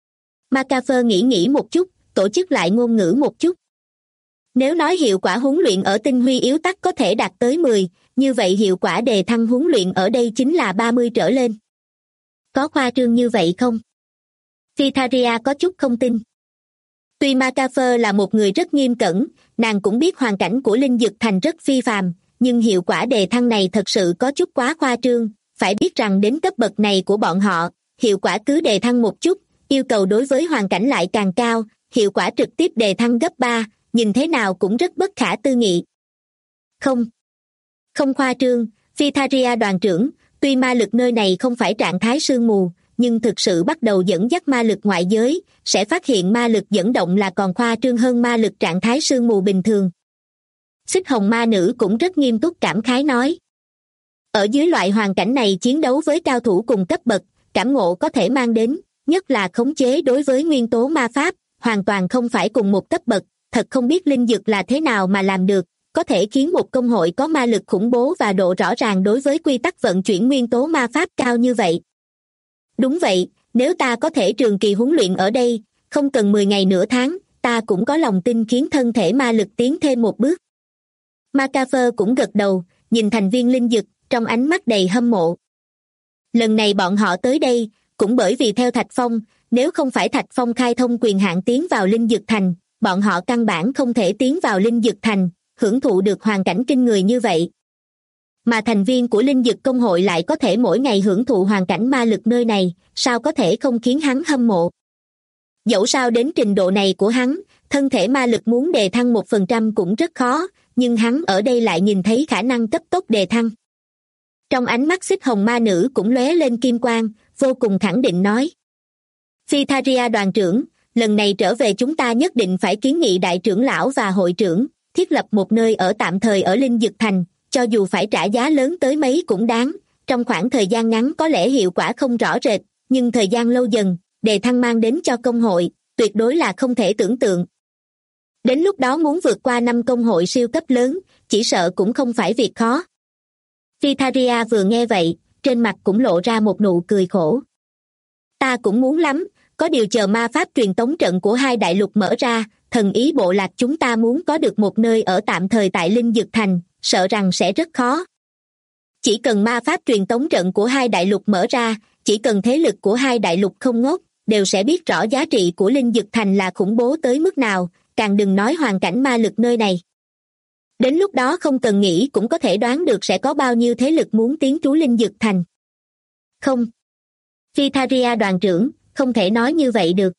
S2: McAfee nghĩ một chút, tổ chức lại ngôn ngữ một chút. Nếu nói hiệu quả huấn luyện ở tinh huy yếu tắc có thể đạt tới 10, như vậy hiệu quả đề thăng huấn luyện ở đây chính là 30 trở lên. Có khoa trương như vậy không? Phytharia có chút không tin. Tuy McAfee là một người rất nghiêm cẩn, nàng cũng biết hoàn cảnh của Linh Dực Thành rất phi phàm, nhưng hiệu quả đề thăng này thật sự có chút quá khoa trương. Phải biết rằng đến cấp bậc này của bọn họ, hiệu quả cứ đề thăng một chút, yêu cầu đối với hoàn cảnh lại càng cao, hiệu quả trực tiếp đề thăng gấp 3, nhìn thế nào cũng rất bất khả tư nghị. Không khoa trương, Phytharia đoàn trưởng, tuy ma lực nơi này không phải trạng thái sương mù, nhưng thực sự bắt đầu dẫn dắt ma lực ngoại giới, sẽ phát hiện ma lực dẫn động là còn khoa trương hơn ma lực trạng thái sương mù bình thường. Xích hồng ma nữ cũng rất nghiêm túc cảm khái nói. Ở dưới loại hoàn cảnh này chiến đấu với cao thủ cùng cấp bậc, cảm ngộ có thể mang đến, nhất là khống chế đối với nguyên tố ma pháp, hoàn toàn không phải cùng một cấp bậc, thật không biết linh dược là thế nào mà làm được, có thể khiến một công hội có ma lực khủng bố và độ rõ ràng đối với quy tắc vận chuyển nguyên tố ma pháp cao như vậy. Đúng vậy, nếu ta có thể trường kỳ huấn luyện ở đây, không cần 10 ngày nửa tháng, ta cũng có lòng tin khiến thân thể ma lực tiến thêm một bước. McAfee cũng gật đầu, nhìn thành viên linh dực, trong ánh mắt đầy hâm mộ. Lần này bọn họ tới đây, cũng bởi vì theo Thạch Phong, nếu không phải Thạch Phong khai thông quyền hạn tiến vào Linh Dực Thành, bọn họ căn bản không thể tiến vào Linh Dực Thành, hưởng thụ được hoàn cảnh kinh người như vậy. Mà thành viên của Linh Dực Công hội lại có thể mỗi ngày hưởng thụ hoàn cảnh ma lực nơi này, sao có thể không khiến hắn hâm mộ. Dẫu sao đến trình độ này của hắn, thân thể ma lực muốn đề thăng 1% cũng rất khó, nhưng hắn ở đây lại nhìn thấy khả năng cấp tốc đề thăng. Trong ánh mắt xích hồng ma nữ cũng lóe lên kim quang, vô cùng khẳng định nói. Phytharia đoàn trưởng, lần này trở về chúng ta nhất định phải kiến nghị đại trưởng lão và hội trưởng, thiết lập một nơi ở tạm thời ở Linh Dực Thành, cho dù phải trả giá lớn tới mấy cũng đáng. Trong khoảng thời gian ngắn có lẽ hiệu quả không rõ rệt, nhưng thời gian lâu dần, đề thăng mang đến cho công hội, tuyệt đối là không thể tưởng tượng. Đến lúc đó muốn vượt qua 5 công hội siêu cấp lớn, chỉ sợ cũng không phải việc khó. Phytharia vừa nghe vậy, trên mặt cũng lộ ra một nụ cười khổ. Ta cũng muốn lắm, có điều chờ ma pháp truyền tống trận của hai đại lục mở ra, thần ý bộ lạc chúng ta muốn có được một nơi ở tạm thời tại Linh Dực Thành, sợ rằng sẽ rất khó. Chỉ cần ma pháp truyền tống trận của hai đại lục mở ra, chỉ cần thế lực của hai đại lục không ngốc, đều sẽ biết rõ giá trị của Linh Dực Thành là khủng bố tới mức nào, càng đừng nói hoàn cảnh ma lực nơi này. Đến lúc đó không cần nghĩ cũng có thể đoán được sẽ có bao nhiêu thế lực muốn tiến trú Linh Dực Thành. Không. Phytharia đoàn trưởng, không thể nói như vậy được.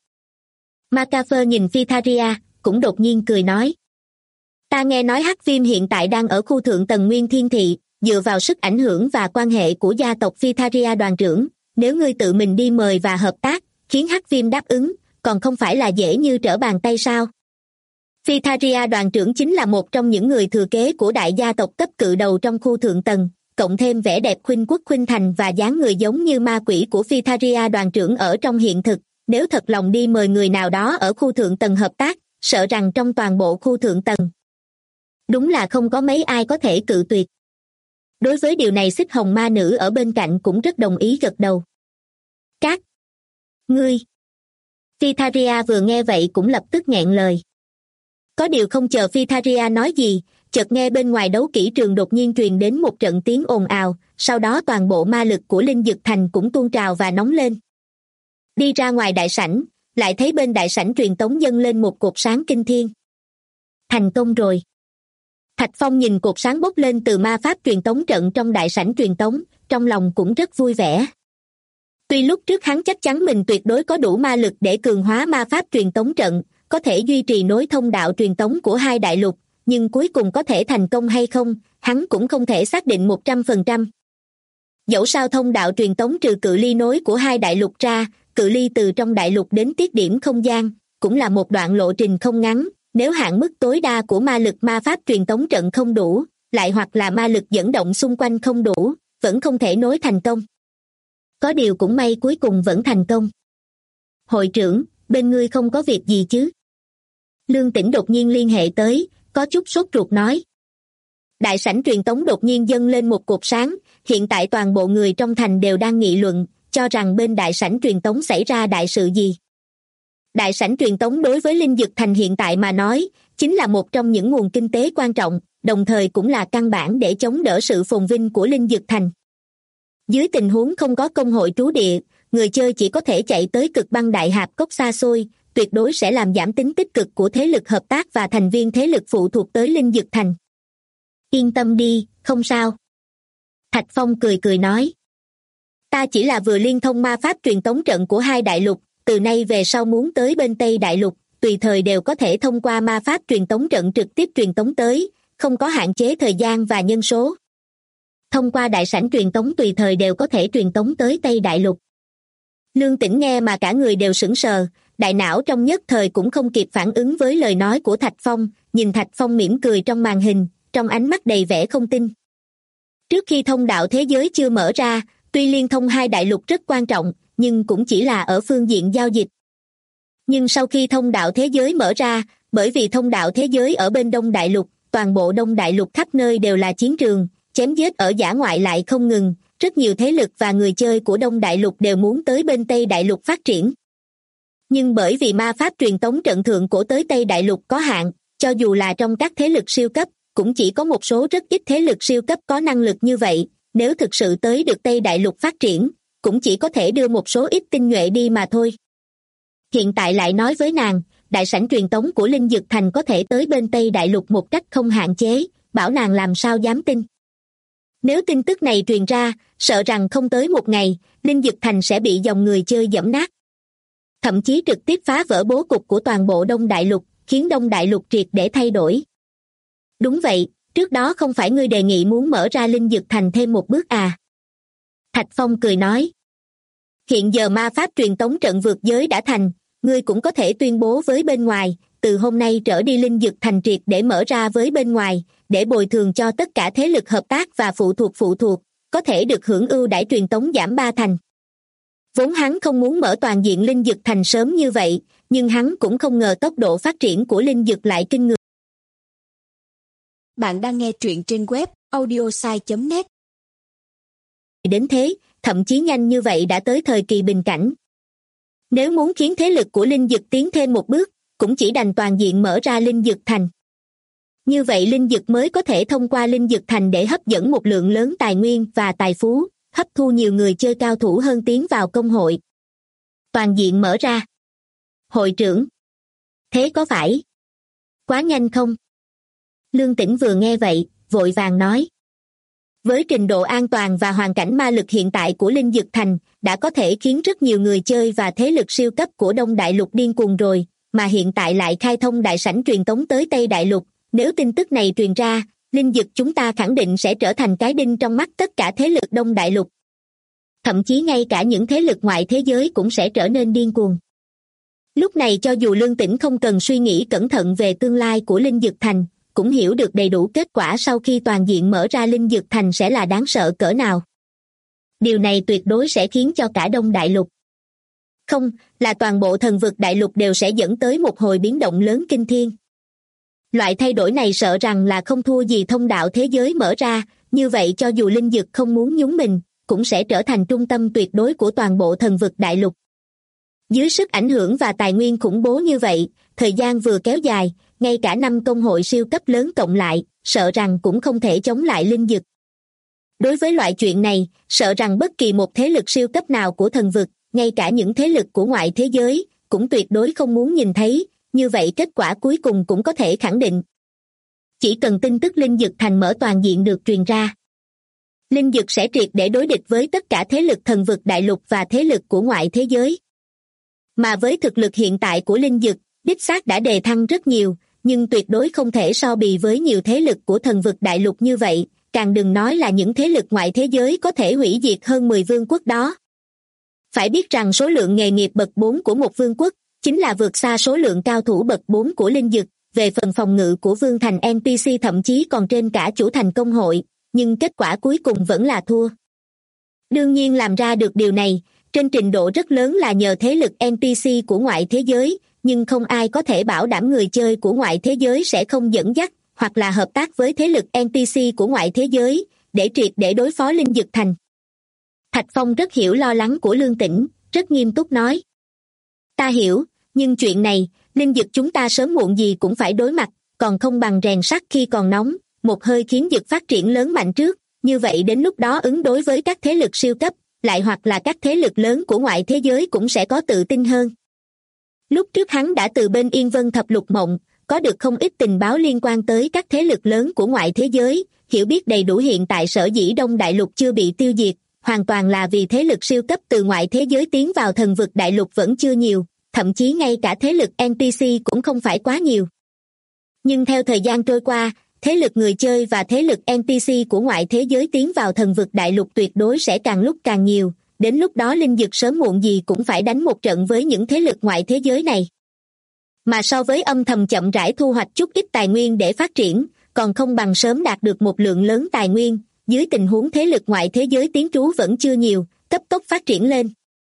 S2: McAfee nhìn Phytharia, cũng đột nhiên cười nói. Ta nghe nói Hắc Viêm hiện tại đang ở khu thượng tầng Nguyên Thiên Thị, dựa vào sức ảnh hưởng và quan hệ của gia tộc Phytharia đoàn trưởng, nếu ngươi tự mình đi mời và hợp tác, khiến Hắc Viêm đáp ứng, còn không phải là dễ như trở bàn tay sao? Phytharia đoàn trưởng chính là một trong những người thừa kế của đại gia tộc cấp cự đầu trong khu thượng tầng, cộng thêm vẻ đẹp khuynh quốc khuynh thành và dáng người giống như ma quỷ của Phytharia đoàn trưởng ở trong hiện thực, nếu thật lòng đi mời người nào đó ở khu thượng tầng hợp tác, sợ rằng trong toàn bộ khu thượng tầng, đúng là không có mấy ai có thể cự tuyệt. Đối với điều này xích hồng ma nữ ở bên cạnh cũng rất đồng ý gật đầu. Các ngươi. Phytharia vừa nghe vậy cũng lập tức nghẹn lời. Có điều không chờ Phytharia nói gì, chợt nghe bên ngoài đấu kỹ trường đột nhiên truyền đến một trận tiếng ồn ào, sau đó toàn bộ ma lực của Linh Dực Thành cũng tuôn trào và nóng lên. Đi ra ngoài đại sảnh, lại thấy bên đại sảnh truyền tống dâng lên một cột sáng kinh thiên. Thành công rồi. Thạch Phong nhìn cột sáng bốc lên từ ma pháp truyền tống trận trong đại sảnh truyền tống, trong lòng cũng rất vui vẻ. Tuy lúc trước hắn chắc chắn mình tuyệt đối có đủ ma lực để cường hóa ma pháp truyền tống trận, có thể duy trì nối thông đạo truyền tống của hai đại lục, nhưng cuối cùng có thể thành công hay không, hắn cũng không thể xác định 100%. Dẫu sao thông đạo truyền tống trừ cự ly nối của hai đại lục ra, cự ly từ trong đại lục đến tiết điểm không gian, cũng là một đoạn lộ trình không ngắn, nếu hạn mức tối đa của ma lực ma pháp truyền tống trận không đủ, lại hoặc là ma lực dẫn động xung quanh không đủ, vẫn không thể nối thành công. Có điều cũng may cuối cùng vẫn thành công. Hội trưởng, bên ngươi không có việc gì chứ? Lương Tĩnh đột nhiên liên hệ tới, có chút sốt ruột nói. Đại sảnh truyền tống đột nhiên dâng lên một cột sáng, hiện tại toàn bộ người trong thành đều đang nghị luận, cho rằng bên đại sảnh truyền tống xảy ra đại sự gì. Đại sảnh truyền tống đối với Linh Dực Thành hiện tại mà nói, chính là một trong những nguồn kinh tế quan trọng, đồng thời cũng là căn bản để chống đỡ sự phồn vinh của Linh Dực Thành. Dưới tình huống không có công hội trú địa, người chơi chỉ có thể chạy tới cực băng đại hạp cốc xa xôi, tuyệt đối sẽ làm giảm tính tích cực của thế lực hợp tác và thành viên thế lực phụ thuộc tới Linh Dực Thành. Yên tâm đi, không sao. Thạch Phong cười cười nói. Ta chỉ là vừa liên thông ma pháp truyền tống trận của hai đại lục, từ nay về sau muốn tới bên Tây đại lục, tùy thời đều có thể thông qua ma pháp truyền tống trận trực tiếp truyền tống tới, không có hạn chế thời gian và nhân số. Thông qua đại sảnh truyền tống tùy thời đều có thể truyền tống tới Tây đại lục. Lương Tĩnh nghe mà cả người đều sững sờ, đại não trong nhất thời cũng không kịp phản ứng với lời nói của Thạch Phong, nhìn Thạch Phong mỉm cười trong màn hình, trong ánh mắt đầy vẻ không tin. Trước khi thông đạo thế giới chưa mở ra, tuy liên thông hai đại lục rất quan trọng, nhưng cũng chỉ là ở phương diện giao dịch. Nhưng sau khi thông đạo thế giới mở ra, bởi vì thông đạo thế giới ở bên Đông đại lục, toàn bộ Đông đại lục khắp nơi đều là chiến trường, chém giết ở dã ngoại lại không ngừng, rất nhiều thế lực và người chơi của Đông đại lục đều muốn tới bên Tây đại lục phát triển. Nhưng bởi vì ma pháp truyền tống trận thượng cổ tới Tây đại lục có hạn, cho dù là trong các thế lực siêu cấp, cũng chỉ có một số rất ít thế lực siêu cấp có năng lực như vậy, nếu thực sự tới được Tây đại lục phát triển, cũng chỉ có thể đưa một số ít tinh nhuệ đi mà thôi. Hiện tại lại nói với nàng, đại sảnh truyền tống của Linh Dực Thành có thể tới bên Tây đại lục một cách không hạn chế, bảo nàng làm sao dám tin. Nếu tin tức này truyền ra, sợ rằng không tới một ngày, Linh Dực Thành sẽ bị dòng người chơi giẫm nát. Thậm chí trực tiếp phá vỡ bố cục của toàn bộ Đông đại lục, khiến Đông đại lục triệt để thay đổi. Đúng vậy, trước đó không phải ngươi đề nghị muốn mở ra Linh Dực Thành thêm một bước à? Thạch Phong cười nói. Hiện giờ ma pháp truyền tống trận vượt giới đã thành, ngươi cũng có thể tuyên bố với bên ngoài, từ hôm nay trở đi Linh Dực Thành triệt để mở ra với bên ngoài, để bồi thường cho tất cả thế lực hợp tác và phụ thuộc, có thể được hưởng ưu đãi truyền tống giảm 3 thành. Vốn hắn không muốn mở toàn diện Linh Dực Thành sớm như vậy, nhưng hắn cũng không ngờ tốc độ phát triển của Linh Dực lại kinh người.
S3: Bạn đang nghe truyện trên web audiosai.net.
S2: Đến thế, thậm chí nhanh như vậy đã tới thời kỳ bình cảnh. Nếu muốn khiến thế lực của Linh Dực tiến thêm một bước, cũng chỉ đành toàn diện mở ra Linh Dực Thành. Như vậy Linh Dực mới có thể thông qua Linh Dực Thành để hấp dẫn một lượng lớn tài nguyên và tài phú, hấp thu nhiều người chơi cao thủ hơn tiến vào công hội. Toàn diện mở ra. Hội trưởng. Thế có phải quá nhanh không? Lương Tĩnh vừa nghe vậy, vội vàng nói. Với trình độ an toàn và hoàn cảnh ma lực hiện tại của Linh Dực Thành, đã có thể khiến rất nhiều người chơi và thế lực siêu cấp của Đông đại lục điên cuồng rồi, mà hiện tại lại khai thông đại sảnh truyền tống tới Tây đại lục. Nếu tin tức này truyền ra, Linh Dực chúng ta khẳng định sẽ trở thành cái đinh trong mắt tất cả thế lực Đông đại lục. Thậm chí ngay cả những thế lực ngoại thế giới cũng sẽ trở nên điên cuồng. Lúc này cho dù Lương Tĩnh không cần suy nghĩ cẩn thận về tương lai của Linh Dực Thành, cũng hiểu được đầy đủ kết quả sau khi toàn diện mở ra Linh Dực Thành sẽ là đáng sợ cỡ nào. Điều này tuyệt đối sẽ khiến cho cả Đông đại lục, không, là toàn bộ thần vực đại lục đều sẽ dẫn tới một hồi biến động lớn kinh thiên. Loại thay đổi này sợ rằng là không thua gì thông đạo thế giới mở ra, như vậy cho dù Linh Dực không muốn nhúng mình, cũng sẽ trở thành trung tâm tuyệt đối của toàn bộ thần vực đại lục. Dưới sức ảnh hưởng và tài nguyên khủng bố như vậy, thời gian vừa kéo dài, ngay cả 5 công hội siêu cấp lớn cộng lại, sợ rằng cũng không thể chống lại Linh Dực. Đối với loại chuyện này, sợ rằng bất kỳ một thế lực siêu cấp nào của thần vực, ngay cả những thế lực của ngoại thế giới, cũng tuyệt đối không muốn nhìn thấy, như vậy kết quả cuối cùng cũng có thể khẳng định. Chỉ cần tin tức Linh Dực Thành mở toàn diện được truyền ra, Linh Dực sẽ triệt để đối địch với tất cả thế lực thần vực đại lục và thế lực của ngoại thế giới. Mà với thực lực hiện tại của Linh Dực, đích xác đã đề thăng rất nhiều, nhưng tuyệt đối không thể so bì với nhiều thế lực của thần vực đại lục như vậy, càng đừng nói là những thế lực ngoại thế giới có thể hủy diệt hơn 10 vương quốc đó. Phải biết rằng số lượng nghề nghiệp bậc 4 của một vương quốc chính là vượt xa số lượng cao thủ bậc 4 của Linh Dực, về phần phòng ngự của vương thành NPC thậm chí còn trên cả chủ thành công hội, nhưng kết quả cuối cùng vẫn là thua. Đương nhiên làm ra được điều này, trên trình độ rất lớn là nhờ thế lực NPC của ngoại thế giới, nhưng không ai có thể bảo đảm người chơi của ngoại thế giới sẽ không dẫn dắt, hoặc là hợp tác với thế lực NPC của ngoại thế giới, để triệt để đối phó Linh Dực Thành. Thạch Phong rất hiểu lo lắng của Lương Tĩnh, rất nghiêm túc nói. Ta hiểu, nhưng chuyện này, Linh Dực chúng ta sớm muộn gì cũng phải đối mặt, còn không bằng rèn sắt khi còn nóng, một hơi khiến dực phát triển lớn mạnh trước, như vậy đến lúc đó ứng đối với các thế lực siêu cấp, lại hoặc là các thế lực lớn của ngoại thế giới cũng sẽ có tự tin hơn. Lúc trước hắn đã từ bên Yên Vân Thập Lục Mộng có được không ít tình báo liên quan tới các thế lực lớn của ngoại thế giới, hiểu biết đầy đủ hiện tại sở dĩ Đông Đại Lục chưa bị tiêu diệt, hoàn toàn là vì thế lực siêu cấp từ ngoại thế giới tiến vào Thần Vực Đại Lục vẫn chưa nhiều, thậm chí ngay cả thế lực NPC cũng không phải quá nhiều. Nhưng theo thời gian trôi qua, thế lực người chơi và thế lực NPC của ngoại thế giới tiến vào Thần Vực Đại Lục tuyệt đối sẽ càng lúc càng nhiều, đến lúc đó Linh Dực sớm muộn gì cũng phải đánh một trận với những thế lực ngoại thế giới này. Mà so với âm thầm chậm rãi thu hoạch chút ít tài nguyên để phát triển, còn không bằng sớm đạt được một lượng lớn tài nguyên, dưới tình huống thế lực ngoại thế giới tiến trú vẫn chưa nhiều, cấp tốc phát triển lên.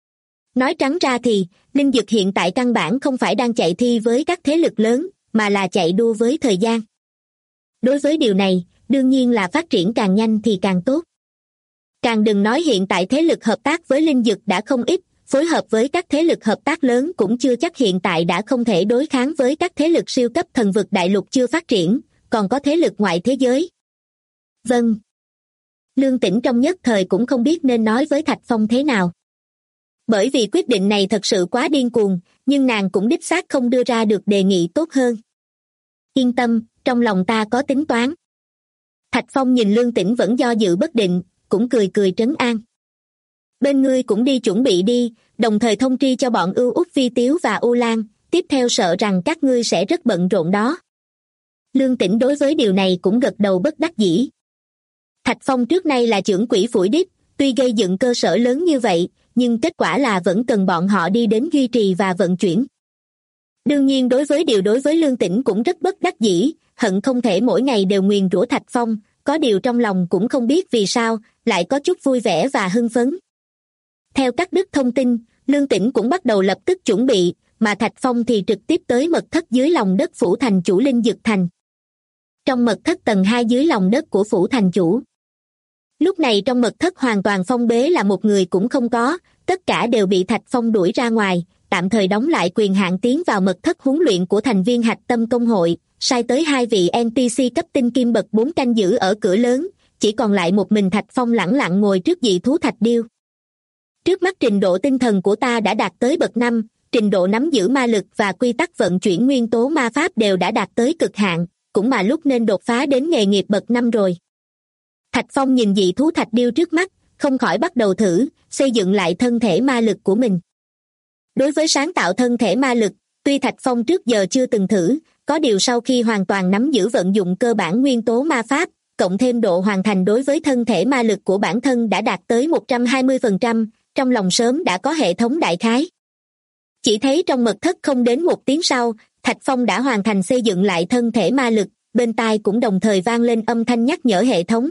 S2: Nói trắng ra thì, Linh Dực hiện tại căn bản không phải đang chạy thi với các thế lực lớn, mà là chạy đua với thời gian. Đối với điều này, đương nhiên là phát triển càng nhanh thì càng tốt. Càng đừng nói hiện tại thế lực hợp tác với Linh Dực đã không ít, phối hợp với các thế lực hợp tác lớn cũng chưa chắc hiện tại đã không thể đối kháng với các thế lực siêu cấp Thần Vực Đại Lục chưa phát triển, còn có thế lực ngoại thế giới. Vâng. Lương Tĩnh trong nhất thời cũng không biết nên nói với Thạch Phong thế nào. Bởi vì quyết định này thật sự quá điên cuồng, nhưng nàng cũng đích xác không đưa ra được đề nghị tốt hơn. Yên tâm, trong lòng ta có tính toán. Thạch Phong nhìn Lương Tĩnh vẫn do dự bất định, cũng cười cười trấn an. Bên ngươi cũng đi chuẩn bị đi, đồng thời thông tri cho bọn Ưu Úc Vi Tiếu và U Lan, tiếp theo sợ rằng các ngươi sẽ rất bận rộn đó. Lương Tĩnh đối với điều này cũng gật đầu bất đắc dĩ. Thạch Phong trước nay là trưởng quỹ phủi đít, tuy gây dựng cơ sở lớn như vậy, nhưng kết quả là vẫn cần bọn họ đi đến duy trì và vận chuyển. Đương nhiên đối với Lương Tĩnh cũng rất bất đắc dĩ, hận không thể mỗi ngày đều nguyền rủa Thạch Phong, có điều trong lòng cũng không biết vì sao, lại có chút vui vẻ và hưng phấn. Theo các đức thông tin, Lương Tĩnh cũng bắt đầu lập tức chuẩn bị, mà Thạch Phong thì trực tiếp tới mật thất dưới lòng đất phủ thành chủ Linh Dực Thành. Trong mật thất tầng 2 dưới lòng đất của phủ thành chủ. Lúc này trong mật thất hoàn toàn phong bế là một người cũng không có, tất cả đều bị Thạch Phong đuổi ra ngoài, tạm thời đóng lại quyền hạn tiến vào mật thất huấn luyện của thành viên hạch tâm công hội, sai tới 2 vị NPC cấp tinh kim bậc 4 canh giữ ở cửa lớn, chỉ còn lại một mình Thạch Phong lẳng lặng ngồi trước dị thú thạch điêu. Trước mắt trình độ tinh thần của ta đã đạt tới bậc 5, trình độ nắm giữ ma lực và quy tắc vận chuyển nguyên tố ma pháp đều đã đạt tới cực hạn, cũng mà lúc nên đột phá đến nghề nghiệp bậc 5 rồi. Thạch Phong nhìn dị thú thạch điêu trước mắt, không khỏi bắt đầu thử, xây dựng lại thân thể ma lực của mình. Đối với sáng tạo thân thể ma lực, tuy Thạch Phong trước giờ chưa từng thử, có điều sau khi hoàn toàn nắm giữ vận dụng cơ bản nguyên tố ma pháp, cộng thêm độ hoàn thành đối với thân thể ma lực của bản thân đã đạt tới 120%, trong lòng sớm đã có hệ thống đại khái. Chỉ thấy trong mật thất không đến một tiếng sau, Thạch Phong đã hoàn thành xây dựng lại thân thể ma lực, bên tai cũng đồng thời vang lên âm thanh nhắc nhở hệ thống.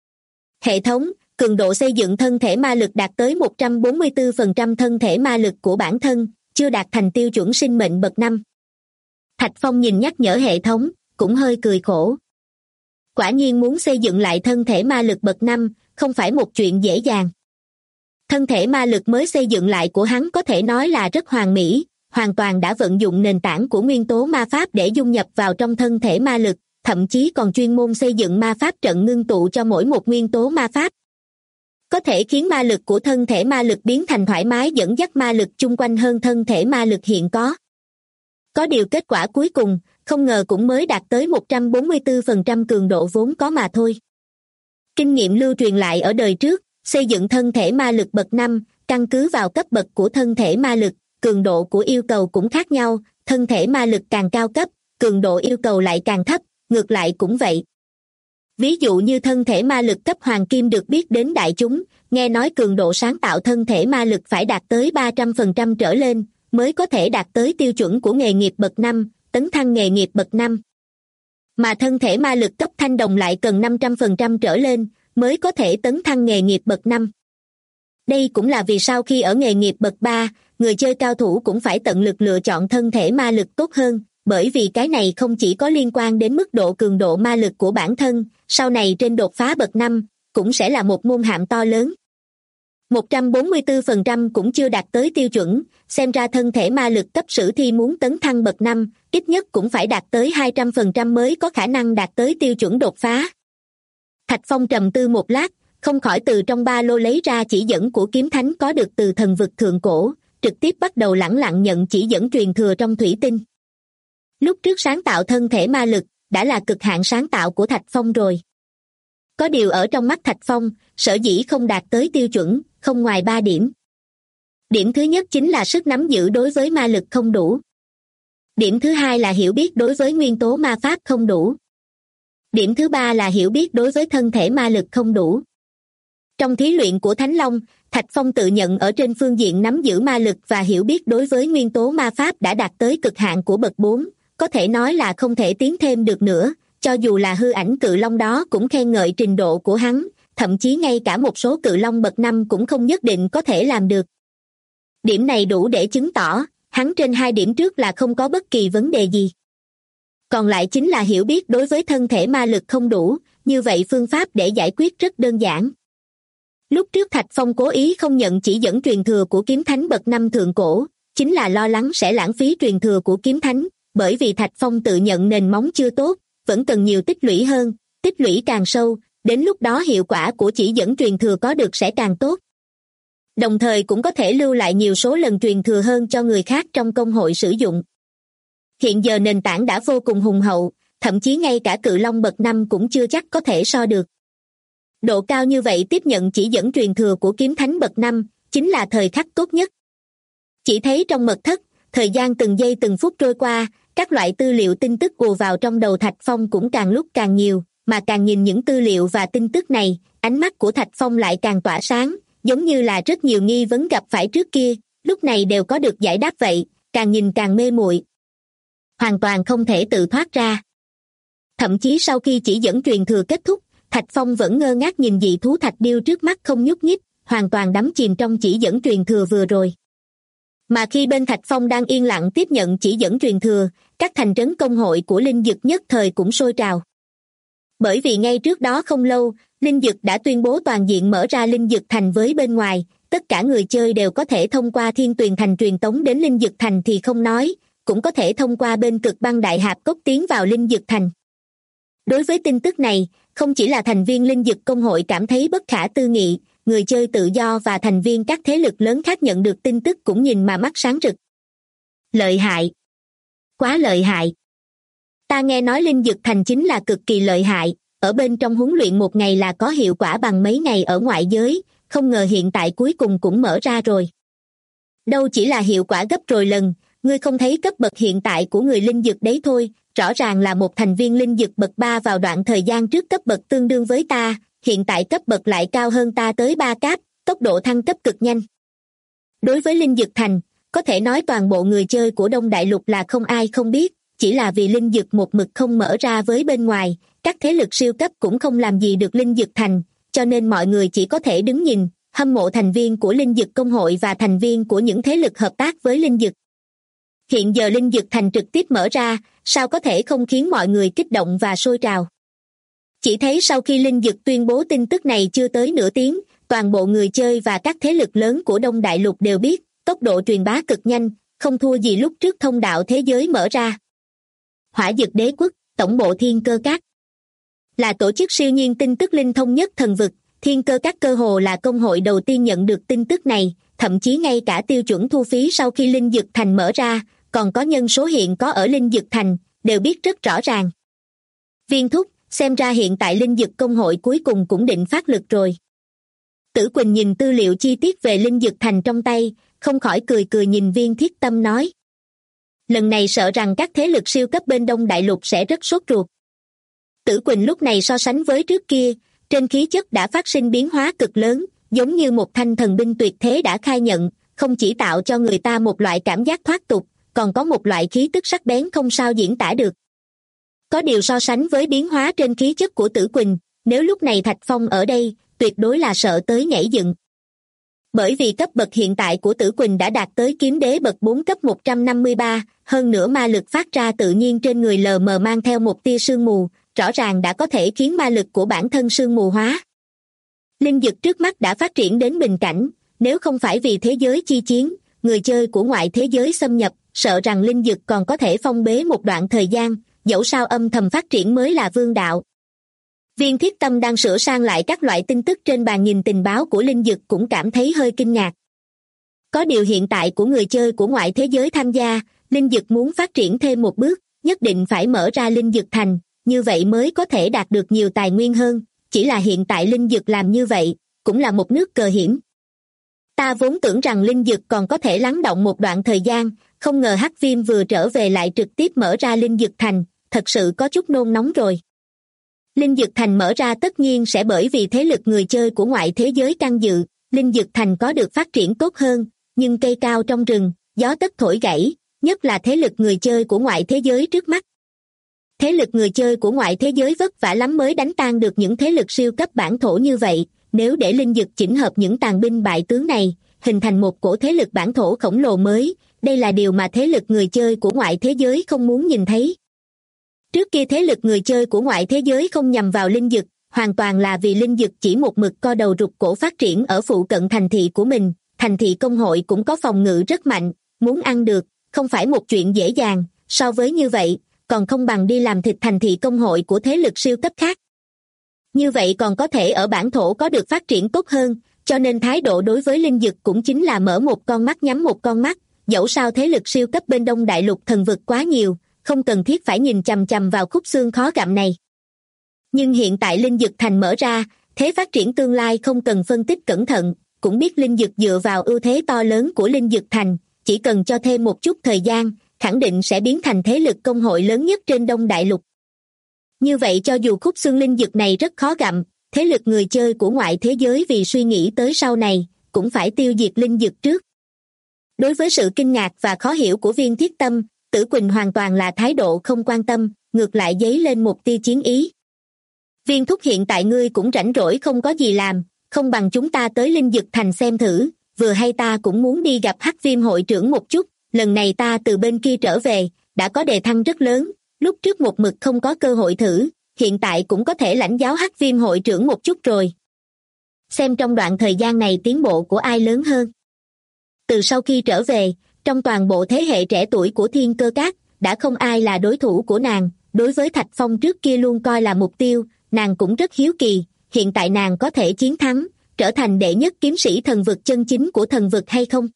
S2: Hệ thống, cường độ xây dựng thân thể ma lực đạt tới 144% thân thể ma lực của bản thân, chưa đạt thành tiêu chuẩn sinh mệnh bậc 5. Thạch Phong nhìn nhắc nhở hệ thống, cũng hơi cười khổ. Quả nhiên muốn xây dựng lại thân thể ma lực bậc 5, không phải một chuyện dễ dàng. Thân thể ma lực mới xây dựng lại của hắn có thể nói là rất hoàn mỹ, hoàn toàn đã vận dụng nền tảng của nguyên tố ma pháp để dung nhập vào trong thân thể ma lực, thậm chí còn chuyên môn xây dựng ma pháp trận ngưng tụ cho mỗi một nguyên tố ma pháp. Có thể khiến ma lực của thân thể ma lực biến thành thoải mái dẫn dắt ma lực chung quanh hơn thân thể ma lực hiện có. Có điều kết quả cuối cùng, không ngờ cũng mới đạt tới 144% cường độ vốn có mà thôi. Kinh nghiệm lưu truyền lại ở đời trước, xây dựng thân thể ma lực bậc 5, căn cứ vào cấp bậc của thân thể ma lực, cường độ của yêu cầu cũng khác nhau, thân thể ma lực càng cao cấp, cường độ yêu cầu lại càng thấp, ngược lại cũng vậy. Ví dụ như thân thể ma lực cấp hoàng kim được biết đến đại chúng, nghe nói cường độ sáng tạo thân thể ma lực phải đạt tới 300% trở lên, mới có thể đạt tới tiêu chuẩn của nghề nghiệp bậc 5, tấn thăng nghề nghiệp bậc 5. Mà thân thể ma lực cấp thanh đồng lại cần 500% trở lên, mới có thể tấn thăng nghề nghiệp bậc 5. Đây cũng là vì sao khi ở nghề nghiệp bậc 3, người chơi cao thủ cũng phải tận lực lựa chọn thân thể ma lực tốt hơn, bởi vì cái này không chỉ có liên quan đến mức độ cường độ ma lực của bản thân, sau này trên đột phá bậc 5, cũng sẽ là một môn hạm to lớn. 144% cũng chưa đạt tới tiêu chuẩn, xem ra thân thể ma lực cấp sử thi muốn tấn thăng bậc 5, ít nhất cũng phải đạt tới 200% mới có khả năng đạt tới tiêu chuẩn đột phá. Thạch Phong trầm tư một lát, không khỏi từ trong ba lô lấy ra chỉ dẫn của kiếm thánh có được từ thần vực thượng cổ, trực tiếp bắt đầu lẳng lặng nhận chỉ dẫn truyền thừa trong thủy tinh. Lúc trước sáng tạo thân thể ma lực đã là cực hạn sáng tạo của Thạch Phong rồi. Có điều ở trong mắt Thạch Phong, sở dĩ không đạt tới tiêu chuẩn, không ngoài 3 điểm. Điểm thứ nhất chính là sức nắm giữ đối với ma lực không đủ. Điểm thứ hai là hiểu biết đối với nguyên tố ma pháp không đủ. Điểm thứ ba là hiểu biết đối với thân thể ma lực không đủ. Trong thí luyện của Thánh Long, Thạch Phong tự nhận ở trên phương diện nắm giữ ma lực và hiểu biết đối với nguyên tố ma pháp đã đạt tới cực hạn của bậc 4, có thể nói là không thể tiến thêm được nữa, cho dù là hư ảnh cự long đó cũng khen ngợi trình độ của hắn, thậm chí ngay cả một số cự long bậc 5 cũng không nhất định có thể làm được. Điểm này đủ để chứng tỏ, hắn trên 2 điểm trước là không có bất kỳ vấn đề gì. Còn lại chính là hiểu biết đối với thân thể ma lực không đủ, như vậy phương pháp để giải quyết rất đơn giản. Lúc trước Thạch Phong cố ý không nhận chỉ dẫn truyền thừa của kiếm thánh bậc 5 thượng cổ, chính là lo lắng sẽ lãng phí truyền thừa của kiếm thánh, bởi vì Thạch Phong tự nhận nền móng chưa tốt, vẫn cần nhiều tích lũy hơn, tích lũy càng sâu, đến lúc đó hiệu quả của chỉ dẫn truyền thừa có được sẽ càng tốt. Đồng thời cũng có thể lưu lại nhiều số lần truyền thừa hơn cho người khác trong công hội sử dụng. Hiện giờ nền tảng đã vô cùng hùng hậu, thậm chí ngay cả cự long bậc 5 cũng chưa chắc có thể so được. Độ cao như vậy tiếp nhận chỉ dẫn truyền thừa của kiếm thánh bậc 5, chính là thời khắc tốt nhất. Chỉ thấy trong mật thất, thời gian từng giây từng phút trôi qua, các loại tư liệu tin tức ùa vào trong đầu Thạch Phong cũng càng lúc càng nhiều, mà càng nhìn những tư liệu và tin tức này, ánh mắt của Thạch Phong lại càng tỏa sáng, giống như là rất nhiều nghi vấn gặp phải trước kia, lúc này đều có được giải đáp vậy, càng nhìn càng mê muội, hoàn toàn không thể tự thoát ra. Thậm chí sau khi chỉ dẫn truyền thừa kết thúc, Thạch Phong vẫn ngơ ngác nhìn dị thú thạch điêu trước mắt không nhúc nhích, hoàn toàn đắm chìm trong chỉ dẫn truyền thừa vừa rồi. Mà khi bên Thạch Phong đang yên lặng tiếp nhận chỉ dẫn truyền thừa, các thành trấn công hội của Linh Dực nhất thời cũng sôi trào. Bởi vì ngay trước đó không lâu, Linh Dực đã tuyên bố toàn diện mở ra Linh Dực Thành với bên ngoài, tất cả người chơi đều có thể thông qua Thiên Tuyền Thành truyền tống đến Linh Dực Thành thì không nói, cũng có thể thông qua bên Cực Băng Đại Hạp Cốc tiến vào Linh Dực Thành. Đối với tin tức này, không chỉ là thành viên Linh Dực công hội cảm thấy bất khả tư nghị, người chơi tự do và thành viên các thế lực lớn khác nhận được tin tức cũng nhìn mà mắt sáng rực. Lợi hại! Quá lợi hại! Ta nghe nói Linh Dực Thành chính là cực kỳ lợi hại, ở bên trong huấn luyện một ngày là có hiệu quả bằng mấy ngày ở ngoại giới, không ngờ hiện tại cuối cùng cũng mở ra rồi. Đâu chỉ là hiệu quả gấp rồi lần, ngươi không thấy cấp bậc hiện tại của người Linh Dực đấy thôi, rõ ràng là một thành viên Linh Dực bậc 3 vào đoạn thời gian trước cấp bậc tương đương với ta, hiện tại cấp bậc lại cao hơn ta tới 3 cấp, tốc độ thăng cấp cực nhanh. Đối với Linh Dực Thành, có thể nói toàn bộ người chơi của Đông Đại Lục là không ai không biết, chỉ là vì Linh Dực một mực không mở ra với bên ngoài, các thế lực siêu cấp cũng không làm gì được Linh Dực Thành, cho nên mọi người chỉ có thể đứng nhìn, hâm mộ thành viên của Linh Dực công hội và thành viên của những thế lực hợp tác với Linh Dực. Hiện giờ Linh Dực Thành trực tiếp mở ra, sao có thể không khiến mọi người kích động và sôi trào. Chỉ thấy sau khi Linh Dực tuyên bố tin tức này chưa tới nửa tiếng, toàn bộ người chơi và các thế lực lớn của Đông Đại Lục đều biết, tốc độ truyền bá cực nhanh, không thua gì lúc trước thông đạo thế giới mở ra. Hỏa Dực Đế Quốc, tổng bộ Thiên Cơ Các là tổ chức siêu nhiên tin tức linh thông nhất thần vực, Thiên Cơ Các cơ hồ là công hội đầu tiên nhận được tin tức này, thậm chí ngay cả tiêu chuẩn thu phí sau khi Linh Dực Thành mở ra, còn có nhân số hiện có ở Linh Dực Thành, đều biết rất rõ ràng. Viên thúc, xem ra hiện tại Linh Dực công hội cuối cùng cũng định phát lực rồi. Tử Quỳnh nhìn tư liệu chi tiết về Linh Dực Thành trong tay, không khỏi cười cười nhìn Viên Thiết Tâm nói. Lần này sợ rằng các thế lực siêu cấp bên Đông Đại Lục sẽ rất sốt ruột. Tử Quỳnh lúc này so sánh với trước kia, trên khí chất đã phát sinh biến hóa cực lớn, giống như một thanh thần binh tuyệt thế đã khai nhận, không chỉ tạo cho người ta một loại cảm giác thoát tục, còn có một loại khí tức sắc bén không sao diễn tả được. Có điều so sánh với biến hóa trên khí chất của Tử Quỳnh, nếu lúc này Thạch Phong ở đây, tuyệt đối là sợ tới nhảy dựng. Bởi vì cấp bậc hiện tại của Tử Quỳnh đã đạt tới kiếm đế bậc 4 cấp 153, hơn nữa ma lực phát ra tự nhiên trên người lờ mờ mang theo một tia sương mù, rõ ràng đã có thể khiến ma lực của bản thân sương mù hóa. Linh Dực trước mắt đã phát triển đến bình cảnh, nếu không phải vì thế giới chi chiến, người chơi của ngoại thế giới xâm nhập, sợ rằng Linh Dực còn có thể phong bế một đoạn thời gian, dẫu sao âm thầm phát triển mới là vương đạo. Viên Thiết Tâm đang sửa sang lại các loại tin tức trên bàn nhìn tình báo của Linh Dực cũng cảm thấy hơi kinh ngạc. Có điều hiện tại của người chơi của ngoại thế giới tham gia, linh dực muốn phát triển thêm một bước, nhất định phải mở ra linh dực thành, như vậy mới có thể đạt được nhiều tài nguyên hơn, chỉ là hiện tại linh dực làm như vậy, cũng là một nước cờ hiểm. Ta vốn tưởng rằng linh dực còn có thể lắng động một đoạn thời gian, không ngờ Hắc Viêm vừa trở về lại trực tiếp mở ra linh dực thành, thật sự có chút nôn nóng rồi. Linh dực thành mở ra tất nhiên sẽ bởi vì thế lực người chơi của ngoại thế giới can dự, linh dực thành có được phát triển tốt hơn, nhưng cây cao trong rừng, gió tất thổi gãy, nhất là thế lực người chơi của ngoại thế giới trước mắt. Thế lực người chơi của ngoại thế giới vất vả lắm mới đánh tan được những thế lực siêu cấp bản thổ như vậy, nếu để linh dực chỉnh hợp những tàn binh bại tướng này, hình thành một cổ thế lực bản thổ khổng lồ mới, đây là điều mà thế lực người chơi của ngoại thế giới không muốn nhìn thấy. Trước kia thế lực người chơi của ngoại thế giới không nhằm vào linh dực, hoàn toàn là vì linh dực chỉ một mực co đầu rụt cổ phát triển ở phụ cận thành thị của mình, thành thị công hội cũng có phòng ngự rất mạnh, muốn ăn được, không phải một chuyện dễ dàng, so với như vậy, còn không bằng đi làm thịt thành thị công hội của thế lực siêu cấp khác. Như vậy còn có thể ở bản thổ có được phát triển tốt hơn, cho nên thái độ đối với linh dực cũng chính là mở một con mắt nhắm một con mắt, dẫu sao thế lực siêu cấp bên Đông Đại Lục thần vực quá nhiều, không cần thiết phải nhìn chằm chằm vào khúc xương khó gặm này. Nhưng hiện tại linh dực thành mở ra, thế phát triển tương lai không cần phân tích cẩn thận, cũng biết linh dực dựa vào ưu thế to lớn của linh dực thành, chỉ cần cho thêm một chút thời gian, khẳng định sẽ biến thành thế lực công hội lớn nhất trên Đông Đại Lục. Như vậy cho dù khúc xương linh dực này rất khó gặm, thế lực người chơi của ngoại thế giới vì suy nghĩ tới sau này, cũng phải tiêu diệt linh dực trước. Đối với sự kinh ngạc và khó hiểu của Viên Thiết Tâm, Tử Quỳnh hoàn toàn là thái độ không quan tâm, ngược lại dấy lên một tia chiến ý. Viên thúc, hiện tại ngươi cũng rảnh rỗi không có gì làm, không bằng chúng ta tới linh dực thành xem thử, vừa hay ta cũng muốn đi gặp Hắc Viêm hội trưởng một chút, lần này ta từ bên kia trở về, đã có đề thăng rất lớn, lúc trước một mực không có cơ hội thử, hiện tại cũng có thể lãnh giáo Hắc Viêm hội trưởng một chút rồi. Xem trong đoạn thời gian này tiến bộ của ai lớn hơn. Từ sau khi trở về, trong toàn bộ thế hệ trẻ tuổi của Thiên Cơ Các, đã không ai là đối thủ của nàng, đối với Thạch Phong trước kia luôn coi là mục tiêu, nàng cũng rất hiếu kỳ, hiện tại nàng có thể chiến thắng, trở thành đệ nhất kiếm sĩ thần vực chân chính của thần vực hay không?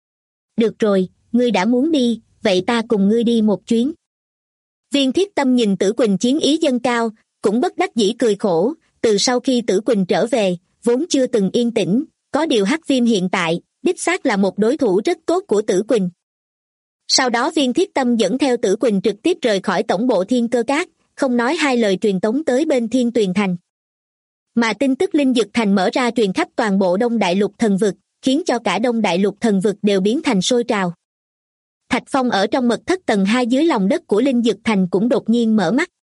S2: Được rồi, ngươi đã muốn đi, vậy ta cùng ngươi đi một chuyến. Viên Thiết Tâm nhìn Tử Quỳnh chiến ý dâng cao, cũng bất đắc dĩ cười khổ, từ sau khi Tử Quỳnh trở về, vốn chưa từng yên tĩnh, có điều Hắc Viêm hiện tại, đích xác là một đối thủ rất tốt của Tử Quỳnh. Sau đó Viên Thiết Tâm dẫn theo Tử Quỳnh trực tiếp rời khỏi tổng bộ Thiên Cơ Các, không nói hai lời truyền tống tới bên Thiên Tuyền Thành. Mà tin tức linh dực thành mở ra truyền khắp toàn bộ Đông Đại Lục thần vực, khiến cho cả Đông Đại Lục thần vực đều biến thành sôi trào. Thạch Phong ở trong mật thất tầng 2 dưới lòng đất của linh dực thành cũng đột nhiên mở mắt.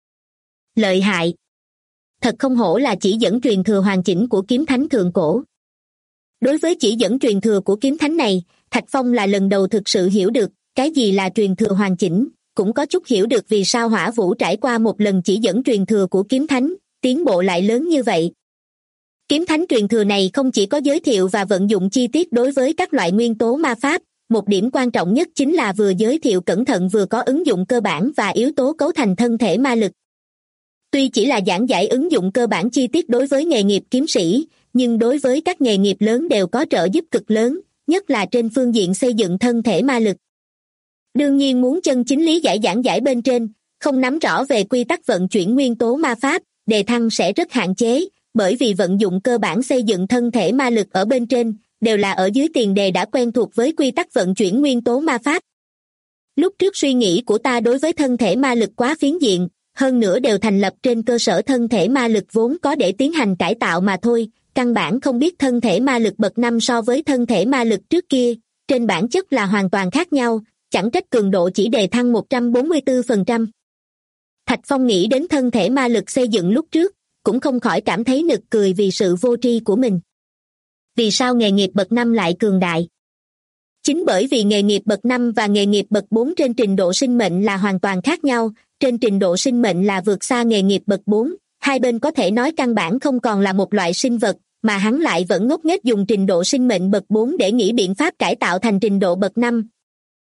S2: Lợi hại! Thật không hổ là chỉ dẫn truyền thừa hoàn chỉnh của kiếm thánh thượng cổ. Đối với chỉ dẫn truyền thừa của kiếm thánh này, Thạch Phong là lần đầu thực sự hiểu được cái gì là truyền thừa hoàn chỉnh, cũng có chút hiểu được vì sao Hỏa Vũ trải qua một lần chỉ dẫn truyền thừa của kiếm thánh, tiến bộ lại lớn như vậy. Kiếm thánh truyền thừa này không chỉ có giới thiệu và vận dụng chi tiết đối với các loại nguyên tố ma pháp, một điểm quan trọng nhất chính là vừa giới thiệu cẩn thận vừa có ứng dụng cơ bản và yếu tố cấu thành thân thể ma lực. Tuy chỉ là giảng giải ứng dụng cơ bản chi tiết đối với nghề nghiệp kiếm sĩ, nhưng đối với các nghề nghiệp lớn đều có trợ giúp cực lớn, nhất là trên phương diện xây dựng thân thể ma lực. Đương nhiên muốn chân chính lý giải giảng giải bên trên, không nắm rõ về quy tắc vận chuyển nguyên tố ma pháp, đề thăng sẽ rất hạn chế, bởi vì vận dụng cơ bản xây dựng thân thể ma lực ở bên trên, đều là ở dưới tiền đề đã quen thuộc với quy tắc vận chuyển nguyên tố ma pháp. Lúc trước suy nghĩ của ta đối với thân thể ma lực quá phiến diện, hơn nữa đều thành lập trên cơ sở thân thể ma lực vốn có để tiến hành cải tạo mà thôi, căn bản không biết thân thể ma lực bậc 5 so với thân thể ma lực trước kia, trên bản chất là hoàn toàn khác nhau, chẳng trách cường độ chỉ đề thăng 144%. Thạch Phong nghĩ đến thân thể ma lực xây dựng lúc trước, cũng không khỏi cảm thấy nực cười vì sự vô tri của mình. Vì sao nghề nghiệp bậc 5 lại cường đại? Chính bởi vì nghề nghiệp bậc 5 và nghề nghiệp bậc 4 trên trình độ sinh mệnh là hoàn toàn khác nhau, trên trình độ sinh mệnh là vượt xa nghề nghiệp bậc 4, hai bên có thể nói căn bản không còn là một loại sinh vật, mà hắn lại vẫn ngốc nghếch dùng trình độ sinh mệnh bậc 4 để nghĩ biện pháp cải tạo thành trình độ bậc 5.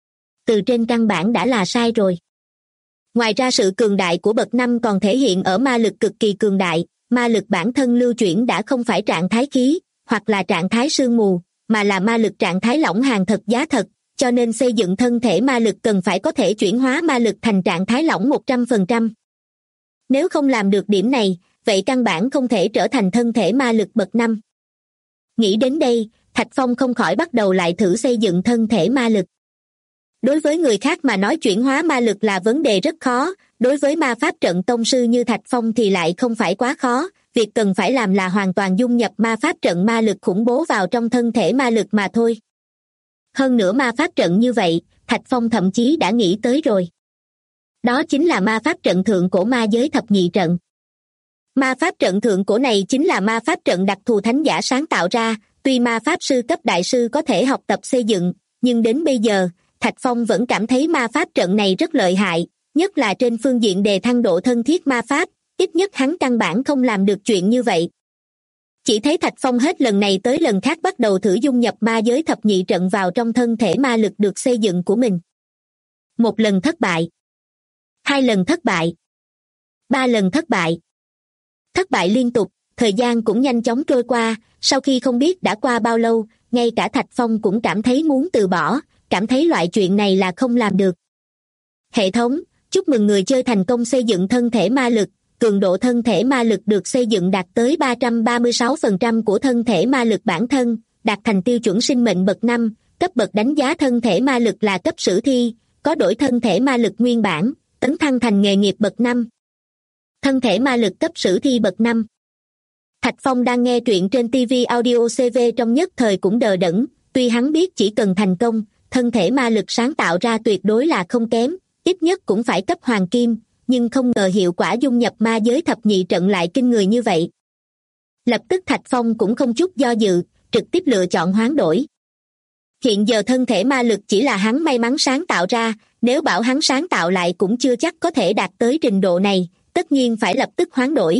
S2: Từ trên căn bản đã là sai rồi. Ngoài ra sự cường đại của bậc 5 còn thể hiện ở ma lực cực kỳ cường đại, ma lực bản thân lưu chuyển đã không phải trạng thái khí, hoặc là trạng thái sương mù, mà là ma lực trạng thái lỏng hàng thật giá thật, cho nên xây dựng thân thể ma lực cần phải có thể chuyển hóa ma lực thành trạng thái lỏng 100%. Nếu không làm được điểm này, vậy căn bản không thể trở thành thân thể ma lực bậc 5. Nghĩ đến đây, Thạch Phong không khỏi bắt đầu lại thử xây dựng thân thể ma lực. Đối với người khác mà nói chuyển hóa ma lực là vấn đề rất khó, đối với ma pháp trận tông sư như Thạch Phong thì lại không phải quá khó, việc cần phải làm là hoàn toàn dung nhập ma pháp trận ma lực khủng bố vào trong thân thể ma lực mà thôi. Hơn nữa ma pháp trận như vậy, Thạch Phong thậm chí đã nghĩ tới rồi. Đó chính là ma pháp trận thượng cổ ma giới thập nhị trận. Ma pháp trận thượng cổ này chính là ma pháp trận đặc thù thánh giả sáng tạo ra, tuy ma pháp sư cấp đại sư có thể học tập xây dựng, nhưng đến bây giờ, Thạch Phong vẫn cảm thấy ma pháp trận này rất lợi hại, nhất là trên phương diện đề thăng độ thân thiết ma pháp, ít nhất hắn căn bản không làm được chuyện như vậy. Chỉ thấy Thạch Phong hết lần này tới lần khác bắt đầu thử dung nhập ma giới thập nhị trận vào trong thân thể ma lực được xây dựng của mình. 1 lần thất bại, 2 lần thất bại, 3 lần thất bại. Thất bại liên tục, thời gian cũng nhanh chóng trôi qua, sau khi không biết đã qua bao lâu, ngay cả Thạch Phong cũng cảm thấy muốn từ bỏ, cảm thấy loại chuyện này là không làm được. Hệ thống, chúc mừng người chơi thành công xây dựng thân thể ma lực, cường độ thân thể ma lực được xây dựng đạt tới 336% của thân thể ma lực bản thân, đạt thành tiêu chuẩn sinh mệnh bậc 5, cấp bậc đánh giá thân thể ma lực là cấp sử thi, có đổi thân thể ma lực nguyên bản, tấn thăng thành nghề nghiệp bậc 5. Thân thể ma lực cấp sử thi bậc 5. Thạch Phong đang nghe truyện trên TV Audio CV trong nhất thời cũng đờ đẫn, tuy hắn biết chỉ cần thành công, thân thể ma lực sáng tạo ra tuyệt đối là không kém, ít nhất cũng phải cấp hoàng kim, nhưng không ngờ hiệu quả dung nhập ma giới thập nhị trận lại kinh người như vậy. Lập tức Thạch Phong cũng không chút do dự, trực tiếp lựa chọn hoán đổi. Hiện giờ thân thể ma lực chỉ là hắn may mắn sáng tạo ra, nếu bảo hắn sáng tạo lại cũng chưa chắc có thể đạt tới trình độ này, tất nhiên phải lập tức hoán đổi.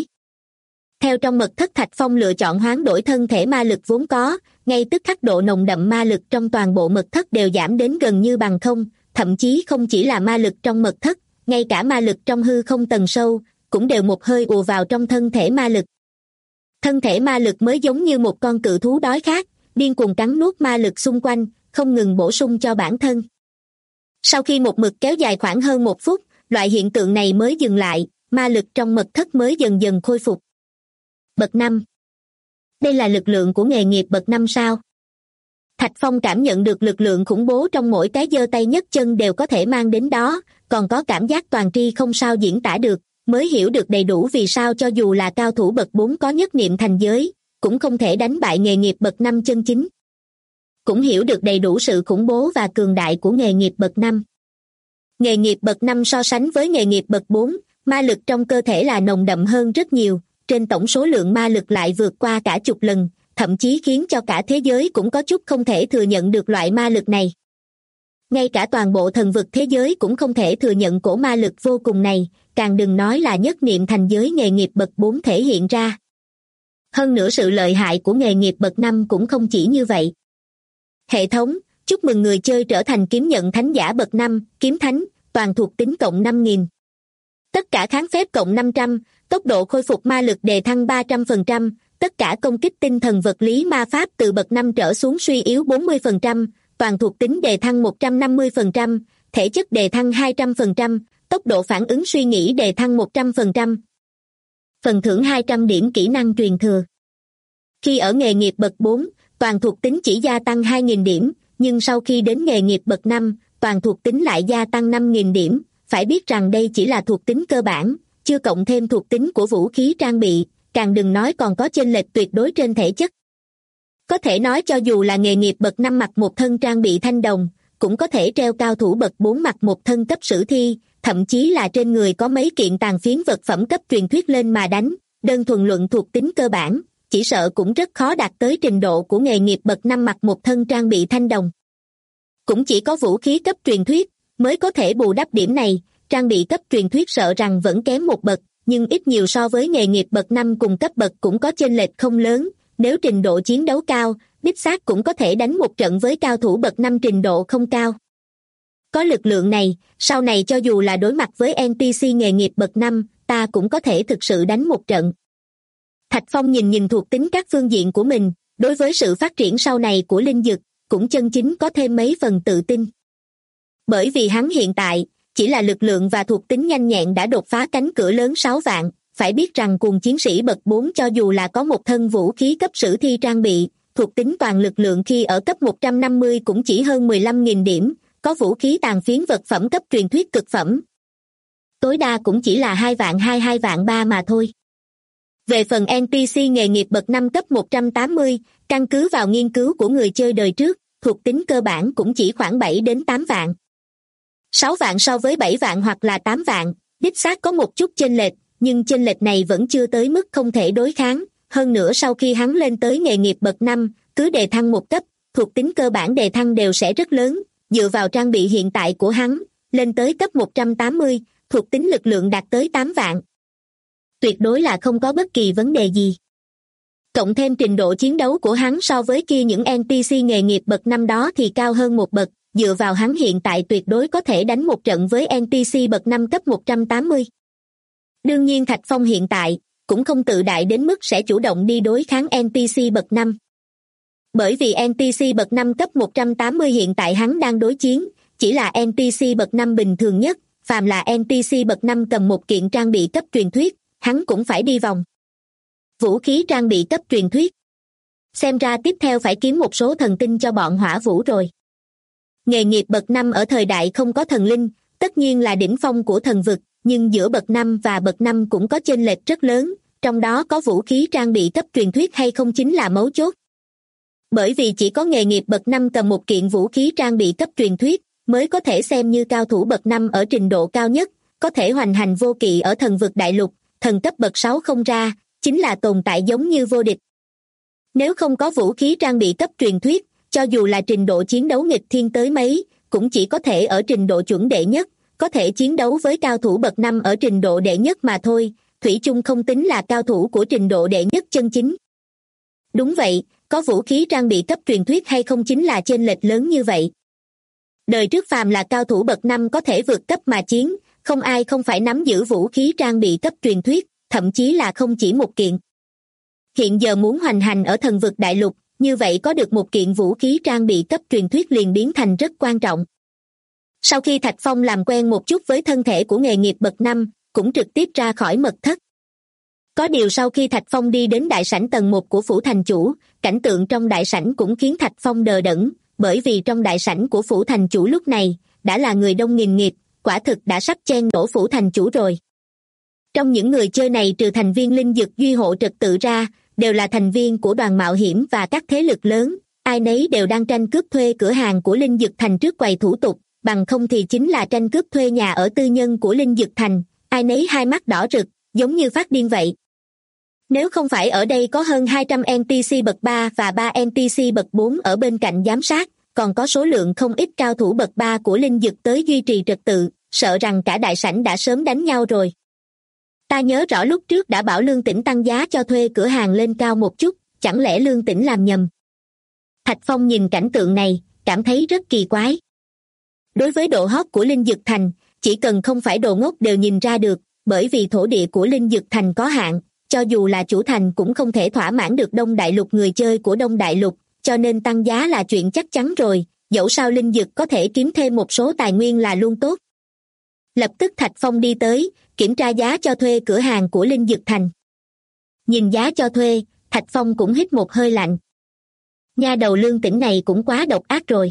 S2: Theo trong mật thất Thạch Phong lựa chọn hoán đổi thân thể ma lực vốn có, ngay tức khắc độ nồng đậm ma lực trong toàn bộ mật thất đều giảm đến gần như bằng không, thậm chí không chỉ là ma lực trong mật thất, ngay cả ma lực trong hư không tầng sâu, cũng đều một hơi ùa vào trong thân thể ma lực. Thân thể ma lực mới giống như một con cự thú đói khát, điên cuồng cắn nuốt ma lực xung quanh, không ngừng bổ sung cho bản thân. Sau khi một mực kéo dài khoảng hơn 1 phút, loại hiện tượng này mới dừng lại, ma lực trong mật thất mới dần dần khôi phục. Bậc 5. Đây là lực lượng của nghề nghiệp bậc 5 sao? Thạch Phong cảm nhận được lực lượng khủng bố trong mỗi cái giơ tay nhấc chân đều có thể mang đến đó, còn có cảm giác toàn tri không sao diễn tả được, mới hiểu được đầy đủ vì sao cho dù là cao thủ bậc 4 có nhất niệm thành giới, cũng không thể đánh bại nghề nghiệp bậc 5 chân chính. Cũng hiểu được đầy đủ sự khủng bố và cường đại của nghề nghiệp bậc 5. Nghề nghiệp bậc 5 so sánh với nghề nghiệp bậc 4, ma lực trong cơ thể là nồng đậm hơn rất nhiều, trên tổng số lượng ma lực lại vượt qua cả chục lần, thậm chí khiến cho cả thế giới cũng có chút không thể thừa nhận được loại ma lực này. Ngay cả toàn bộ thần vực thế giới cũng không thể thừa nhận cổ ma lực vô cùng này, càng đừng nói là nhất niệm thành giới nghề nghiệp bậc 4 thể hiện ra. Hơn nữa sự lợi hại của nghề nghiệp bậc 5 cũng không chỉ như vậy. Hệ thống, chúc mừng người chơi trở thành kiếm nhận thánh giả bậc 5, kiếm thánh, toàn thuộc tính cộng 5.000. Tất cả kháng phép cộng 500, tốc độ khôi phục ma lực đề thăng 300%, tất cả công kích tinh thần vật lý ma pháp từ bậc 5 trở xuống suy yếu 40%, toàn thuộc tính đề thăng 150%, thể chất đề thăng 200%, tốc độ phản ứng suy nghĩ đề thăng 100%. Phần thưởng 200 điểm kỹ năng truyền thừa. Khi ở nghề nghiệp bậc 4, toàn thuộc tính chỉ gia tăng 2.000 điểm, nhưng sau khi đến nghề nghiệp bậc 5, toàn thuộc tính lại gia tăng 5.000 điểm, phải biết rằng đây chỉ là thuộc tính cơ bản, chưa cộng thêm thuộc tính của vũ khí trang bị, càng đừng nói còn có chênh lệch tuyệt đối trên thể chất. Có thể nói cho dù là nghề nghiệp bậc 5 mặc một thân trang bị thanh đồng, cũng có thể treo cao thủ bậc 4 mặc một thân cấp sử thi, thậm chí là trên người có mấy kiện tàn phiến vật phẩm cấp truyền thuyết lên mà đánh, đơn thuần luận thuộc tính cơ bản, chỉ sợ cũng rất khó đạt tới trình độ của nghề nghiệp bậc 5 mặc một thân trang bị thanh đồng. Cũng chỉ có vũ khí cấp truyền thuyết mới có thể bù đắp điểm này, trang bị cấp truyền thuyết sợ rằng vẫn kém một bậc, nhưng ít nhiều so với nghề nghiệp bậc 5 cùng cấp bậc cũng có chênh lệch không lớn, nếu trình độ chiến đấu cao, đích xác cũng có thể đánh một trận với cao thủ bậc 5 trình độ không cao. Có lực lượng này, sau này cho dù là đối mặt với NPC nghề nghiệp bậc 5, ta cũng có thể thực sự đánh một trận. Thạch Phong nhìn thuộc tính các phương diện của mình, đối với sự phát triển sau này của linh dực, cũng chân chính có thêm mấy phần tự tin. Bởi vì hắn hiện tại, chỉ là lực lượng và thuộc tính nhanh nhẹn đã đột phá cánh cửa lớn 6 vạn, phải biết rằng cùng chiến sĩ bậc 4 cho dù là có một thân vũ khí cấp sử thi trang bị, thuộc tính toàn lực lượng khi ở cấp 150 cũng chỉ hơn 15.000 điểm, có vũ khí tàn phiến vật phẩm cấp truyền thuyết cực phẩm. Tối đa cũng chỉ là 2 vạn 2 vạn 3 mà thôi. Về phần NPC nghề nghiệp bậc 5 cấp 180, căn cứ vào nghiên cứu của người chơi đời trước, thuộc tính cơ bản cũng chỉ khoảng 7 đến 8 vạn. 6 vạn so với 7 vạn hoặc là 8 vạn, đích xác có một chút chênh lệch, nhưng chênh lệch này vẫn chưa tới mức không thể đối kháng. Hơn nữa sau khi hắn lên tới nghề nghiệp bậc 5, cứ đề thăng một cấp, thuộc tính cơ bản đề thăng đều sẽ rất lớn. Dựa vào trang bị hiện tại của hắn, lên tới cấp 180, thuộc tính lực lượng đạt tới 8 vạn. Tuyệt đối là không có bất kỳ vấn đề gì. Cộng thêm trình độ chiến đấu của hắn so với kia những NPC nghề nghiệp bậc 5 đó thì cao hơn một bậc, dựa vào hắn hiện tại tuyệt đối có thể đánh một trận với NPC bậc 5 cấp 180. Đương nhiên Thạch Phong hiện tại cũng không tự đại đến mức sẽ chủ động đi đối kháng NPC bậc 5. Bởi vì NPC bậc 5 cấp 180 hiện tại hắn đang đối chiến, chỉ là NPC bậc 5 bình thường nhất, phàm là NPC bậc 5 cầm một kiện trang bị cấp truyền thuyết, hắn cũng phải đi vòng. Vũ khí trang bị cấp truyền thuyết. Xem ra tiếp theo phải kiếm một số thần tinh cho bọn hỏa vũ rồi. Nghề nghiệp bậc 5 ở thời đại không có thần linh, tất nhiên là đỉnh phong của thần vực, nhưng giữa bậc 5 và bậc 5 cũng có chênh lệch rất lớn, trong đó có vũ khí trang bị cấp truyền thuyết hay không chính là mấu chốt. Bởi vì chỉ có nghề nghiệp bậc 5 cầm một kiện vũ khí trang bị cấp truyền thuyết, mới có thể xem như cao thủ bậc 5 ở trình độ cao nhất, có thể hoành hành vô kỵ ở thần vực đại lục, thần cấp bậc 6 không ra, chính là tồn tại giống như vô địch. Nếu không có vũ khí trang bị cấp truyền thuyết, cho dù là trình độ chiến đấu nghịch thiên tới mấy, cũng chỉ có thể ở trình độ chuẩn đệ nhất, có thể chiến đấu với cao thủ bậc 5 ở trình độ đệ nhất mà thôi, thủy chung không tính là cao thủ của trình độ đệ nhất chân chính. Đúng vậy, có vũ khí trang bị cấp truyền thuyết hay không chính là chênh lệch lớn như vậy. Đời trước phàm là cao thủ bậc 5 có thể vượt cấp mà chiến, không ai không phải nắm giữ vũ khí trang bị cấp truyền thuyết, thậm chí là không chỉ một kiện. Hiện giờ muốn hoành hành ở thần vực đại lục, như vậy có được một kiện vũ khí trang bị cấp truyền thuyết liền biến thành rất quan trọng. Sau khi Thạch Phong làm quen một chút với thân thể của nghề nghiệp bậc 5, cũng trực tiếp ra khỏi mật thất. Có điều sau khi Thạch Phong đi đến đại sảnh tầng 1 của phủ thành chủ, cảnh tượng trong đại sảnh cũng khiến Thạch Phong đờ đẫn, bởi vì trong đại sảnh của phủ thành chủ lúc này, đã là người đông nghìn nghịt, quả thực đã sắp chen đổ phủ thành chủ rồi. Trong những người chơi này trừ thành viên linh dực duy hộ trật tự ra, đều là thành viên của đoàn mạo hiểm và các thế lực lớn, ai nấy đều đang tranh cướp thuê cửa hàng của linh dực thành trước quầy thủ tục, bằng không thì chính là tranh cướp thuê nhà ở tư nhân của linh dực thành, ai nấy hai mắt đỏ rực, giống như phát điên vậy. Nếu không phải ở đây có hơn 200 NPC bậc 3 và 3 NPC bậc 4 ở bên cạnh giám sát, còn có số lượng không ít cao thủ bậc 3 của linh dực tới duy trì trật tự, sợ rằng cả đại sảnh đã sớm đánh nhau rồi. Ta nhớ rõ lúc trước đã bảo Lương Tĩnh tăng giá cho thuê cửa hàng lên cao một chút, chẳng lẽ Lương Tĩnh làm nhầm? Thạch Phong nhìn cảnh tượng này, cảm thấy rất kỳ quái. Đối với độ hot của linh dực thành, chỉ cần không phải đồ ngốc đều nhìn ra được, bởi vì thổ địa của linh dực thành có hạn, cho dù là chủ thành cũng không thể thỏa mãn được Đông Đại Lục người chơi của Đông Đại Lục, cho nên tăng giá là chuyện chắc chắn rồi, dẫu sao linh dực có thể kiếm thêm một số tài nguyên là luôn tốt. Lập tức Thạch Phong đi tới, kiểm tra giá cho thuê cửa hàng của linh dực thành. Nhìn giá cho thuê, Thạch Phong cũng hít một hơi lạnh. Nha đầu Lương Tĩnh này cũng quá độc ác rồi.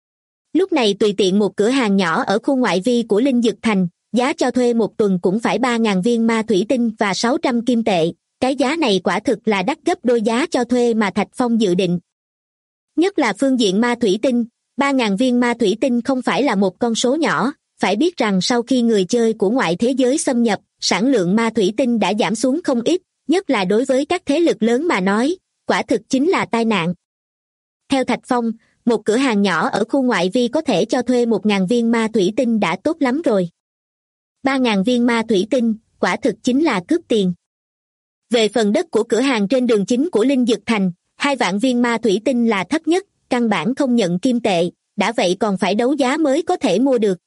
S2: Lúc này tùy tiện một cửa hàng nhỏ ở khu ngoại vi của linh dực thành, giá cho thuê một tuần cũng phải 3.000 viên ma thủy tinh và 600 kim tệ, cái giá này quả thực là đắt gấp đôi giá cho thuê mà Thạch Phong dự định. Nhất là phương diện ma thủy tinh, 3.000 viên ma thủy tinh không phải là một con số nhỏ, phải biết rằng sau khi người chơi của ngoại thế giới xâm nhập, sản lượng ma thủy tinh đã giảm xuống không ít, nhất là đối với các thế lực lớn mà nói, quả thực chính là tai nạn. Theo Thạch Phong, một cửa hàng nhỏ ở khu ngoại vi có thể cho thuê 1.000 viên ma thủy tinh đã tốt lắm rồi. 3.000 viên ma thủy tinh, quả thực chính là cướp tiền. Về phần đất của cửa hàng trên đường chính của linh dực thành, 2 vạn viên ma thủy tinh là thấp nhất, căn bản không nhận kim tệ, đã vậy còn phải đấu giá mới có thể mua được.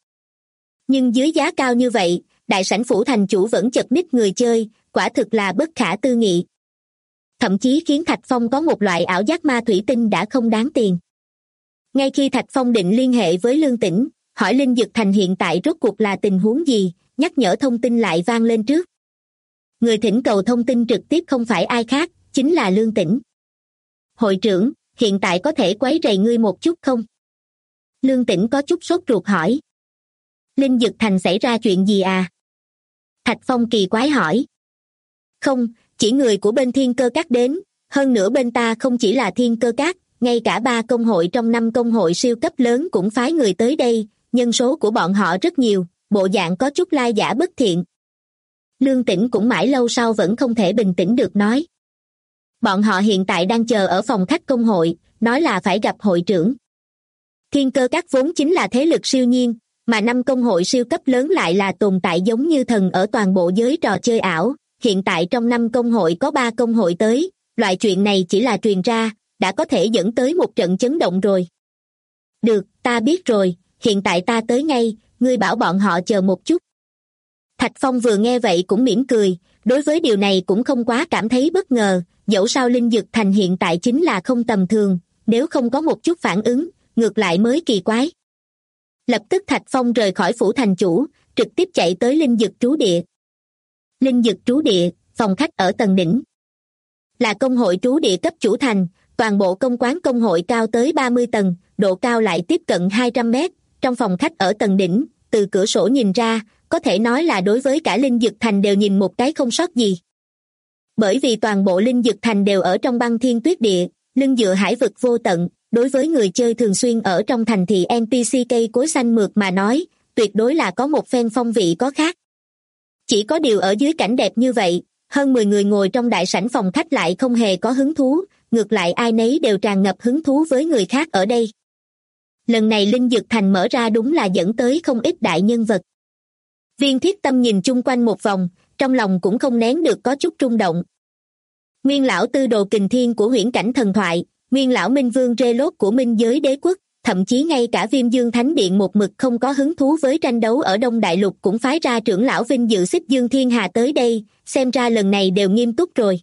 S2: Nhưng dưới giá cao như vậy, đại sảnh phủ thành chủ vẫn chật ních người chơi, quả thực là bất khả tư nghị. thậm chí khiến Thạch Phong có một loại ảo giác ma thủy tinh đã không đáng tiền. Ngay khi Thạch Phong định liên hệ với Lương Tĩnh, hỏi Linh Dực Thành hiện tại rốt cuộc là tình huống gì, nhắc nhở thông tin lại vang lên trước. Người thỉnh cầu thông tin trực tiếp không phải ai khác, chính là Lương Tĩnh. Hội trưởng, hiện tại có thể quấy rầy ngươi một chút không? Lương Tĩnh có chút sốt ruột hỏi. Linh Dực Thành xảy ra chuyện gì à? Thạch Phong kỳ quái hỏi. Không, chỉ người của bên Thiên Cơ Các đến, hơn nữa bên ta không chỉ là Thiên Cơ Các, ngay cả 3 công hội trong 5 công hội siêu cấp lớn cũng phái người tới đây, nhân số của bọn họ rất nhiều, bộ dạng có chút lai giả bất thiện. Lương Tĩnh cũng mãi lâu sau vẫn không thể bình tĩnh được nói. Bọn họ hiện tại đang chờ ở phòng khách công hội, nói là phải gặp hội trưởng. Thiên Cơ Các vốn chính là thế lực siêu nhiên, mà 5 công hội siêu cấp lớn lại là tồn tại giống như thần ở toàn bộ giới trò chơi ảo. Hiện tại trong 5 công hội có 3 công hội tới, loại chuyện này chỉ là truyền ra, đã có thể dẫn tới một trận chấn động rồi. Được, ta biết rồi, hiện tại ta tới ngay, ngươi bảo bọn họ chờ một chút. Thạch Phong vừa nghe vậy cũng mỉm cười, đối với điều này cũng không quá cảm thấy bất ngờ, dẫu sao Linh Dực Thành hiện tại chính là không tầm thường, nếu không có một chút phản ứng, ngược lại mới kỳ quái. Lập tức Thạch Phong rời khỏi phủ thành chủ, trực tiếp chạy tới Linh Dực trú địa. Linh Dực trú địa, phòng khách ở tầng đỉnh. Là công hội trú địa cấp chủ thành, toàn bộ công quán công hội cao tới 30 tầng, độ cao lại tiếp cận 200 mét, trong phòng khách ở tầng đỉnh, từ cửa sổ nhìn ra, có thể nói là đối với cả Linh Dực Thành đều nhìn một cái không sót gì. Bởi vì toàn bộ Linh Dực Thành đều ở trong băng thiên tuyết địa, lưng dựa hải vực vô tận, đối với người chơi thường xuyên ở trong thành thị NPC cây cối xanh mượt mà nói, tuyệt đối là có một phen phong vị có khác. Chỉ có điều ở dưới cảnh đẹp như vậy, hơn 10 người ngồi trong đại sảnh phòng khách lại không hề có hứng thú, ngược lại ai nấy đều tràn ngập hứng thú với người khác ở đây. Lần này Linh Dực Thành mở ra đúng là dẫn tới không ít đại nhân vật. Viên Thiết Tâm nhìn chung quanh một vòng, trong lòng cũng không nén được có chút rung động. Nguyên lão Tư Đồ Kình Thiên của huyễn cảnh thần thoại, Nguyên lão Minh Vương Rê Lốt của Minh Giới Đế Quốc, thậm chí ngay cả Viêm Dương Thánh Điện một mực không có hứng thú với tranh đấu ở Đông Đại Lục cũng phái ra trưởng lão Vinh Dự Xích Dương Thiên Hà tới đây, xem ra lần này đều nghiêm túc rồi.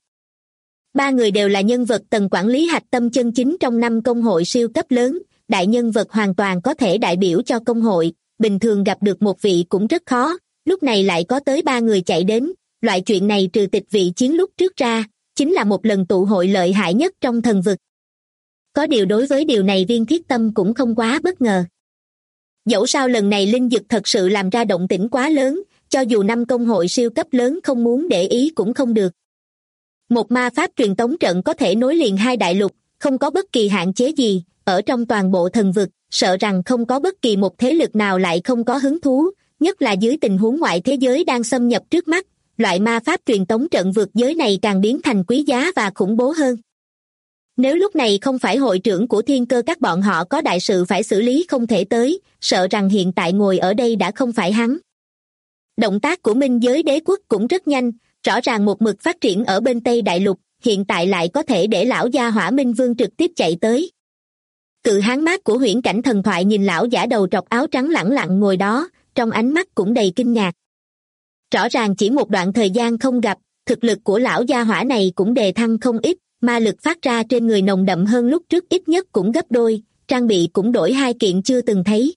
S2: 3 người đều là nhân vật tầng quản lý hạch tâm chân chính trong 5 công hội siêu cấp lớn, đại nhân vật hoàn toàn có thể đại biểu cho công hội, bình thường gặp được một vị cũng rất khó, lúc này lại có tới 3 người chạy đến, loại chuyện này trừ tịch vị chiến lúc trước ra, chính là một lần tụ hội lợi hại nhất trong thần vực. Có điều đối với điều này Viên Thiết Tâm cũng không quá bất ngờ. Dẫu sao lần này Linh Dực thật sự làm ra động tĩnh quá lớn, cho dù 5 công hội siêu cấp lớn không muốn để ý cũng không được. Một ma pháp truyền tống trận có thể nối liền 2 đại lục, không có bất kỳ hạn chế gì, ở trong toàn bộ thần vực, sợ rằng không có bất kỳ một thế lực nào lại không có hứng thú, nhất là dưới tình huống ngoại thế giới đang xâm nhập trước mắt, loại ma pháp truyền tống trận vượt giới này càng biến thành quý giá và khủng bố hơn. Nếu lúc này không phải hội trưởng của Thiên Cơ Các bọn họ có đại sự phải xử lý không thể tới, sợ rằng hiện tại ngồi ở đây đã không phải hắn. Động tác của Minh Giới Đế Quốc cũng rất nhanh, rõ ràng một mực phát triển ở bên Tây Đại Lục, hiện tại lại có thể để lão gia Hỏa Minh Vương trực tiếp chạy tới. Cự hán mát của huyễn cảnh thần thoại nhìn lão giả đầu trọc áo trắng lẳng lặng ngồi đó, trong ánh mắt cũng đầy kinh ngạc. Rõ ràng chỉ một đoạn thời gian không gặp, thực lực của lão gia hỏa này cũng đề thăng không ít, ma lực phát ra trên người nồng đậm hơn lúc trước ít nhất cũng gấp đôi, trang bị cũng đổi 2 kiện chưa từng thấy.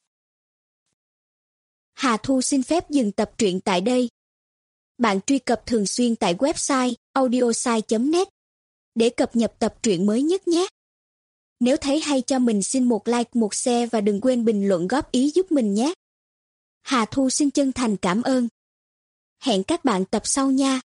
S3: Hà Thu xin phép dừng tập truyện tại đây. Bạn truy cập thường xuyên tại website audiosai.net để cập nhật tập truyện mới nhất nhé. Nếu thấy hay cho mình xin một like, một share và đừng quên bình luận góp ý giúp mình nhé. Hà Thu xin chân thành cảm ơn. Hẹn các bạn tập sau nha.